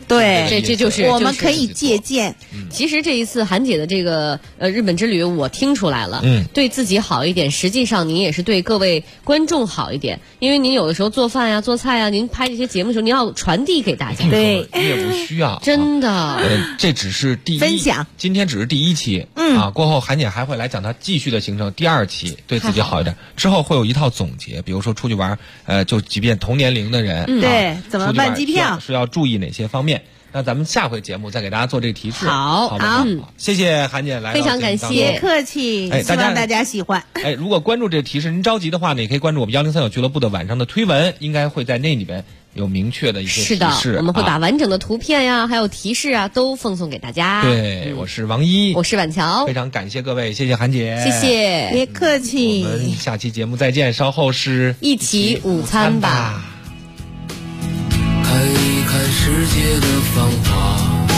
对， 这就是我们可以借鉴。 其实这一次韩姐的这个日本之旅，我听出来了，对自己好一点，实际上您也是对各位观众好一点，因为您有的时候做饭呀、做菜呀，您拍这些节目的时候，您要传递给大家。 对， 业务需要， 真的。 这只是第一分享， 今天只是第1期，过后韩姐还会来讲她继续的行程，第2期对自己好一点，之后会有一套总结，比如说出去玩，就即便同年龄的人， 对，怎么办机票是要注意哪些方面。那咱们下回节目再给大家做这个提示。 好， 谢谢韩姐来到， 非常感谢， 别客气。希望大家喜欢。 如果关注这个提示您着急的话呢，也可以关注我们103俱乐部的晚上的推文，应该会在那里边有明确的一些提示。 是的，我们会把完整的图片呀，还有提示啊，都奉送给大家。 对，我是王一， 我是婉乔， 非常感谢各位，谢谢韩姐， 谢谢， 别客气。 我们下期节目再见，稍后是一起午餐吧。 看一看世界的繁华，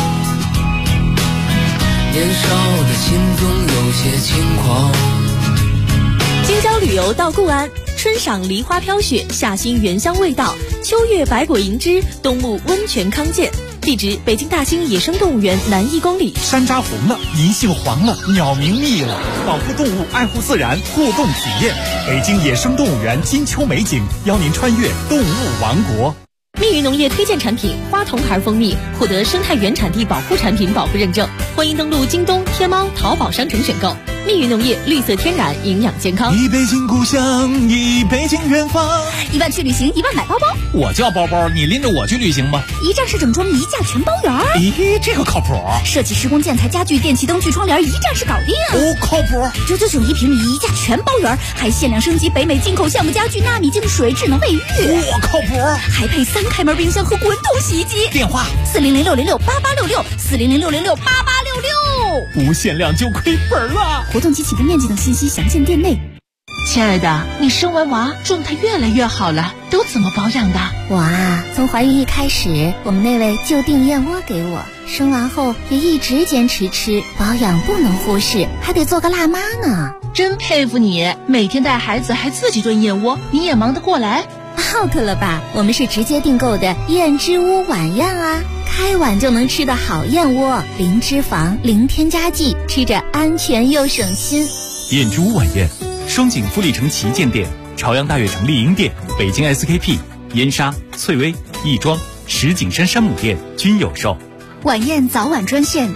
年少的心中有些轻狂。 京郊旅游到固安，春赏梨花飘雪，夏欣原香味道，秋月百果银枝，冬沐温泉康健。地址：北京大兴野生动物园南1公里。 山楂红了，银杏黄了，鸟鸣密了，保护动物，爱护自然，互动体验。北京野生动物园金秋美景，邀您穿越动物王国。 蜜语农业推荐产品花童牌蜂蜜获得生态原产地保护产品保护认证，欢迎登录京东、天猫、淘宝商城选购。蜜语农业，绿色天然，营养健康。 忆北京故乡，忆北京远方。 1万去旅行，1万买包包。 我叫包包，你拎着我去旅行吧。 一站式整装，一价全包圆。 咦，这个靠谱。 设计施工建材家具电器灯具窗帘，一站式搞定。 哦，靠谱。 999一平米，一价全包圆，还限量升级北美进口橡木家具、纳米净水、智能卫浴。 我靠谱。 还配3开门冰箱和滚筒洗衣机。 电话 400-606-8866，400-606-8866。 无限量就亏本了。 活动及起订面积等信息详见店内。 亲爱的，你生完娃状态越来越好了，都怎么保养的？ 我啊，从怀孕一开始，我们那位就订燕窝给我，生完后也一直坚持吃，保养不能忽视，还得做个辣妈呢。 真佩服你，每天带孩子还自己炖燕窝，你也忙得过来 ？out了吧，我们是直接订购的燕之屋晚宴啊，开碗就能吃的好燕窝，零脂肪，零添加剂，吃着安全又省心。 燕之屋晚宴，双井富力城旗舰店、朝阳大悦城丽婴店、北京 SKP、燕莎、翠微、亦庄、石景山山姆店均有售。 晚宴早晚专线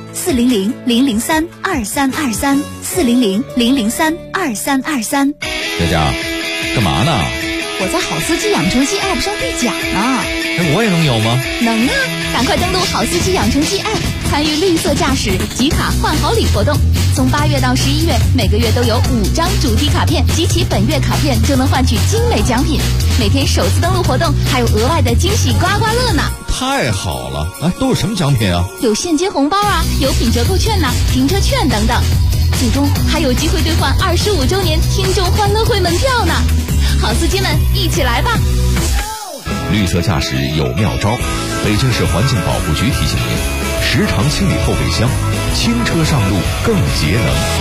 400-003-2323，400-003-2323。 佳佳，干嘛呢？ 我在好司机养成系 App 上兑奖呢。 我也能有吗？ 能啊！赶快登录好司机养成系 App， 参与绿色驾驶集卡换好礼活动。从8月到11月，每个月都有5张主题卡片，集齐本月卡片就能换取精美奖品。每天首次登录活动还有额外的惊喜刮刮乐呢！ 太好了！哎，都有什么奖品啊？ 有现金红包啊，有品折扣券呐、停车券等等。最终还有机会兑换25周年听众欢乐会门票呢！好司机们，一起来吧！ 绿色驾驶有妙招，北京市环境保护局提醒您：时常清理后备箱，轻车上路更节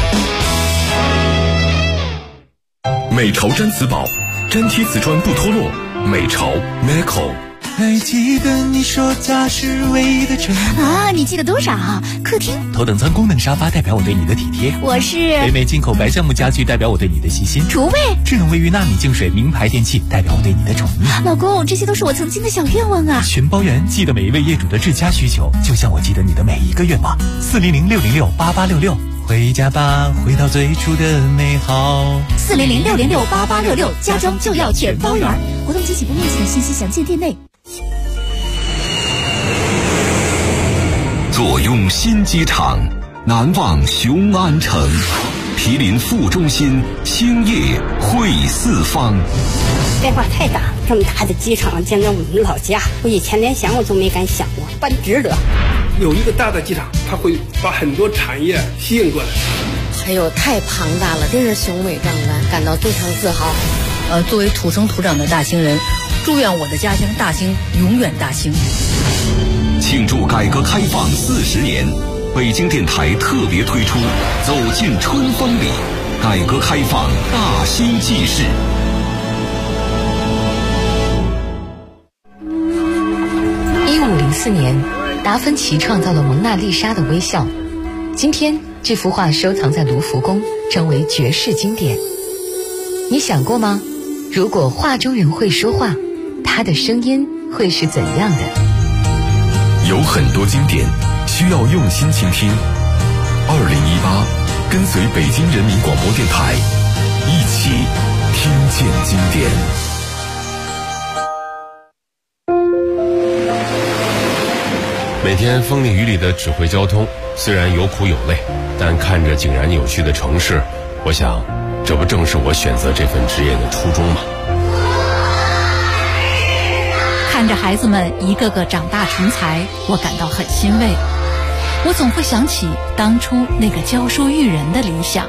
能。美潮毡瓷宝，粘贴瓷砖不脱落。美潮 Meco。 还记得你说家是唯一的城啊？你记得多少？客厅头等舱功能沙发代表我对你的体贴， 我是北美进口白橡木家具代表我对你的细心， 厨卫智能卫浴纳米净水名牌电器代表我对你的宠溺。 老公，这些都是我曾经的小愿望啊！ 全包圆，记得每一位业主的至佳需求，就像我记得你的每一个愿望。400-606-8866，回家吧，回到最初的美好。 400-606-8866，家装就要全包圆。活动及起步面积等信息详见店内。 坐拥新机场，难忘雄安城，毗邻副中心，兴业汇四方。 变化太大，这么大的机场建在我们老家，我以前连想我都没敢想过，办值得。 有一个大的机场，它会把很多产业吸引过来。 还有太庞大了，真是雄伟壮观，感到非常自豪。 作为土生土长的大兴人，祝愿我的家乡大兴永远大兴。 庆祝改革开放40年，北京电台特别推出《走进春风里》，改革开放大兴纪事。 1504年， 达芬奇创造了蒙娜丽莎的微笑。今天这幅画收藏在卢浮宫，成为绝世经典。你想过吗？如果画中人会说话，他的声音会是怎样的？ 有很多经典需要用心倾听。2018，跟随北京人民广播电台，一起听见经典。 每天风里雨里的指挥交通，虽然有苦有累，但看着井然有序的城市，我想，这不正是我选择这份职业的初衷吗？ 看着孩子们一个个长大成才，我感到很欣慰。我总会想起当初那个教书育人的理想。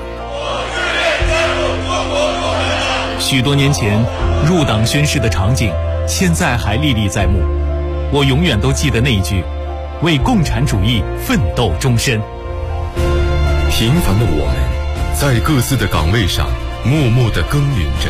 许多年前入党宣誓的场景，现在还历历在目。我永远都记得那一句：为共产主义奋斗终身。 平凡的我们，在各自的岗位上默默地耕耘着。